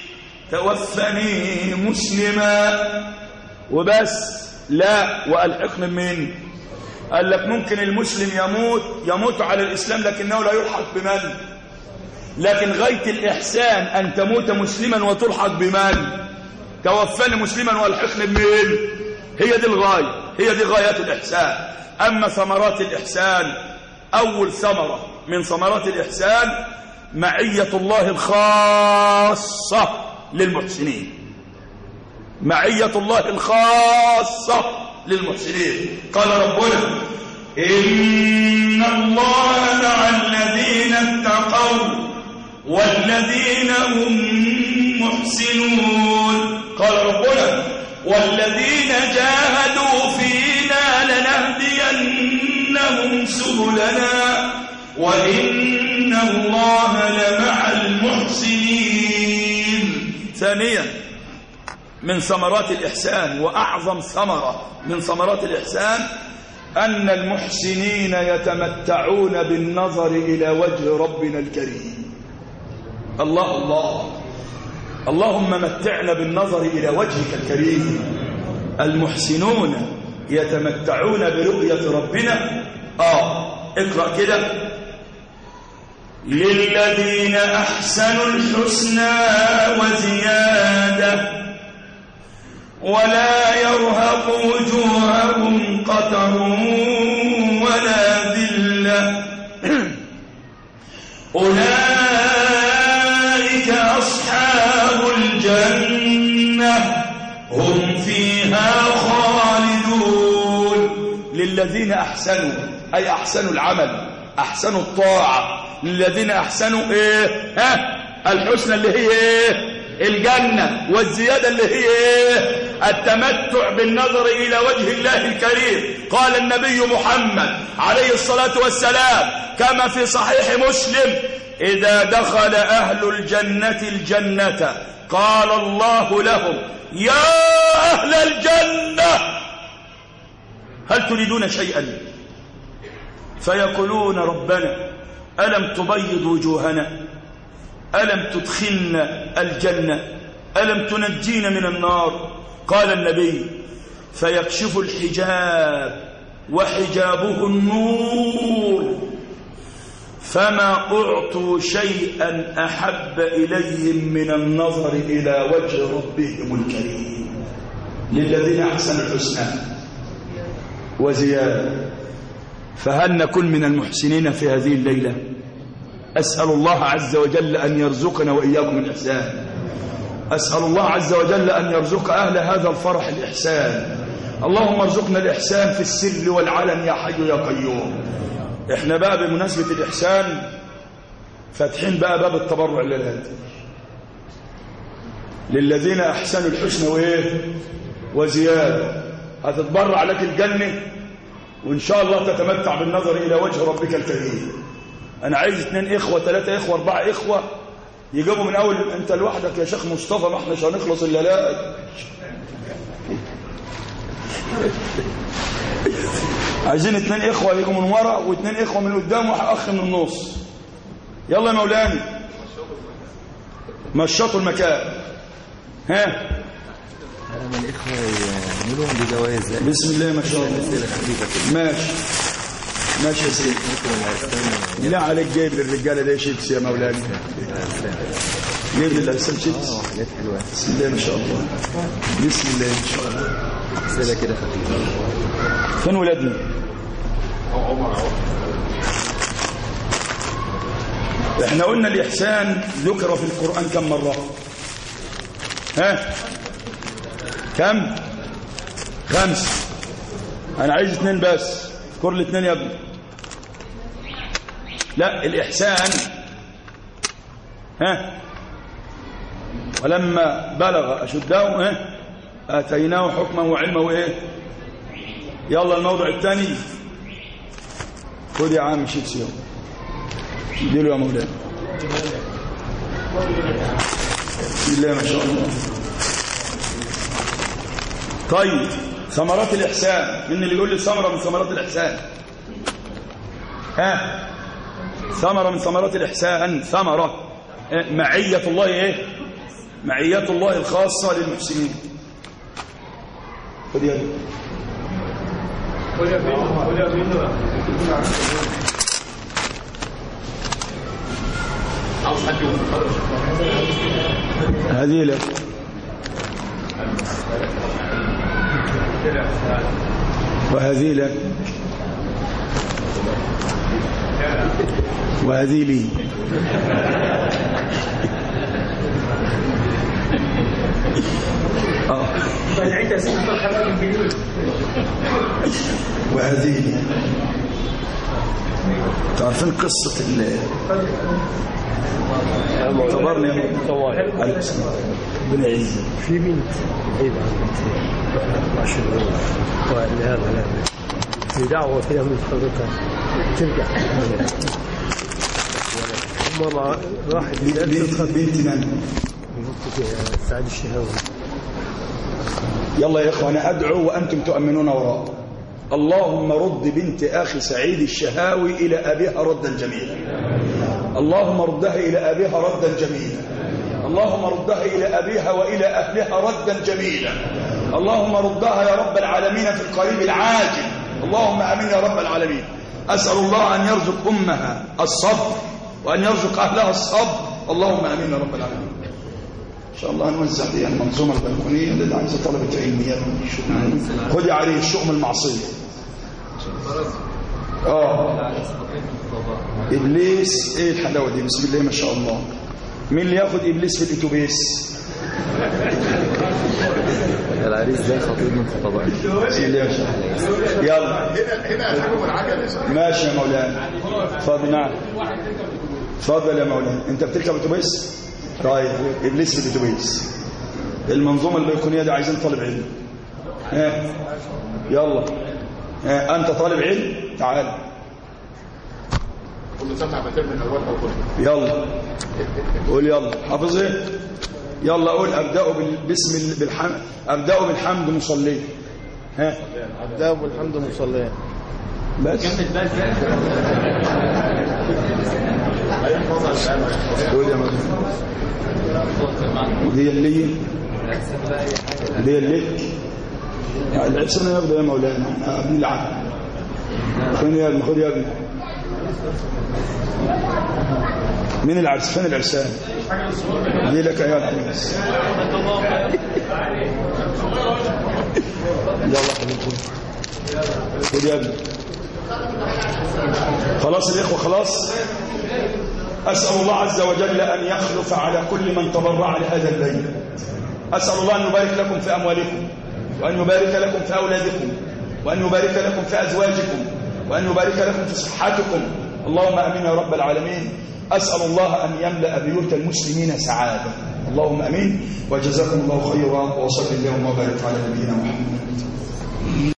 S3: توفني مسلما وبس. لا، وألحقني بمن؟ قال لك ممكن المسلم يموت يموت على الإسلام لكنه لا يلحق بمن؟ لكن غاية الإحسان أن تموت مسلما وتلحق بمن؟ توفني مسلما والحقني بمن؟ هي دي الغاية، هي دي غايات الإحسان. أما ثمرات الإحسان، أول ثمرة من ثمرات الإحسان معية الله الخاصة للمحسنين. معية الله الخاصة للمحسنين. قال ربنا إن الله مع الذين اتقوا والذين هم محسنون. قال ربنا والذين جاهدوا فينا لنهدينهم سبلنا وإن الله لمع المحسنين. ثانيا من ثمرات الإحسان وأعظم ثمرة من ثمرات الإحسان أن المحسنين يتمتعون بالنظر إلى وجه ربنا الكريم. الله الله اللهم متعنا بالنظر إلى وجهك الكريم. المحسنون يتمتعون برؤية ربنا. آه اقرأ كده للذين أحسنوا الحسنى وزيادة ولا يرهق وجوههم قتر ولا ذلة أولئك أصحاب الجنة هم فيها خالدون. للذين أحسنوا أي أحسنوا العمل، أحسنوا الطاعة. للذين أحسنوا إيه؟ ها؟ الحسنى اللي هي إيه؟ الجنة، والزيادة اللي هي إيه؟ التمتع بالنظر إلى وجه الله الكريم. قال النبي محمد عليه الصلاة والسلام كما في صحيح مسلم إذا دخل أهل الجنة الجنة قال الله لهم يا أهل الجنة هل تريدون شيئا؟ فيقولون ربنا ألم تبيض وجوهنا، ألم تدخلنا الجنة، ألم تنجينا من النار؟ قال النبي فيكشف الحجاب وحجابه النور فما أعطوا شيئا أحب إليهم من النظر إلى وجه ربهم الكريم. للذين أحسنوا الحسنى وزيادة. فهل نكون من المحسنين في هذه الليلة؟ أسأل الله عز وجل أن يرزقنا وإياكم الإحسان. أسأل الله عز وجل أن يرزق أهل هذا الفرح الإحسان. اللهم ارزقنا الإحسان في السر والعلن يا حي يا قيوم. احنا بقى بمناسبة الإحسان فاتحين بقى باب التبرع للهدي. للذين أحسنوا الحسنى وإيه؟ وزيادة. هتتبرع لك الجنة وإن شاء الله تتمتع بالنظر إلى وجه ربك الكريم. أنا عايز اثنين إخوة ثلاثة إخوة أربعة إخوة يجيبوا من أول. أنت لوحدك يا شيخ مصطفى ما احناش هنخلص إلا لا. عايزين اثنين إخوة يجوا من ورا واثنين إخوة من قدام وأخ من النص. يلا يا مولانا مشطوا المكان. ها
S6: أنا من الإخوة يعملوا بجوائز.
S3: بسم الله ما شاء الله. ماشي ماشي يا سيدي. لا عليك جايب للرجاله ده شيبس يا مولانا. جايب للعرسان شيبس. بسم الله ما شاء الله. بسم الله ما شاء الله.
S6: أسئلة كده خفيفة.
S3: فين ولادنا؟ احنا قلنا الإحسان ذكر في القرآن كم مرة؟ ها؟ كم؟ خمس. أنا عايز اثنين بس. اذكر لي اثنين يا ابني. لا الإحسان ها؟ ولما بلغ أشده ها؟ آتيناه حكما وعلما وإيه؟ يلا الموضوع الثاني. خذ يا عم شيبس يوم. اديله يا مولانا. بسم الله ما شاء الله. طيب ثمرات الإحسان. من اللي يقول لي ثمرة من ثمرات الإحسان؟ ها؟ ثمرة من ثمرات الإحسان. ثمرة معية الله إيه؟ معية الله الخاصة للمحسنين. خذ يا ابني. خذ يا ابني. خذ يا ابني. هذه لك. وهذه لك. وهذه لي. وهذه لي. تعرفين قصة ال اعتبرني يا ربنا يعزك.
S7: في بنت ايضا عشر ولهذا لا في دعوه فيها من حضرتك ترجع مرة راحت
S3: بنتنا
S7: سعد الشهاوي.
S3: يلا يا اخوان ادعو وانتم تؤمنون وراء. اللهم رد بنت اخي سعيد الشهاوي الى ابيها ردا جميلا. اللهم ردها إلى أبيها ردا جميلا. اللهم ردها إلى أبيها وإلى أهلها ردا جميلا. اللهم ردها يا رب العالمين في القريب العاجل. اللهم أمين يا رب العالمين. أسأل الله أن يرزق أمها الصبر وأن يرزق أهلها الصبر. اللهم أمين يا رب العالمين. إن شاء الله هنوزع دي المنظومة البلكونية اللي عايزة طلبة علميات. خذي عليه الشؤم المعصية. آه إبليس. إيه الحلاوة دي؟ بسم الله ما شاء الله. مين اللي ياخد إبليس في الإتوبيس؟
S6: العريس ده خطيب من خطباء.
S3: بسم الله ما شاء الله. يلا ماشي يا مولانا. اتفضل. نعم اتفضل يا مولانا. أنت بتركب إتوبيس؟ طيب إبليس في الإتوبيس. المنظومة البلكونية دي عايزين طالب علم. ها يلا. ها أنت طالب علم تعال. يلا قول. يلا حافظ ايه؟ يلا قول. ابدأوا باسم بالحمد. ابدأوا بالحمد مصلين. ها
S7: ابدأوا بالحمد مصلين.
S3: بس قول يا مدن. ودي اللي ودي اللي العرسنا يبدأ يا مولانا. ابن العم فين يا ابن؟ خذ يا ابن. مين العرس؟ فين العرسان؟ دي لك يا العرس. يلا حبيبي خذ يا ابني. خلاص الإخوة خلاص. أسأل الله عز وجل أن يخلف على كل من تبرع لهذا البيت. أسأل الله أن يبارك لكم في أموالكم وأن يبارك لكم في أولادكم وأن يبارك لكم في أزواجكم وأن يبارك لكم في صحتكم. اللهم أمين يا رب العالمين. أسأل الله أن يملأ بيوت المسلمين سعادة. اللهم أمين. وجزاكم الله خيرا. وصلى اللهم وبارك على نبينا محمد.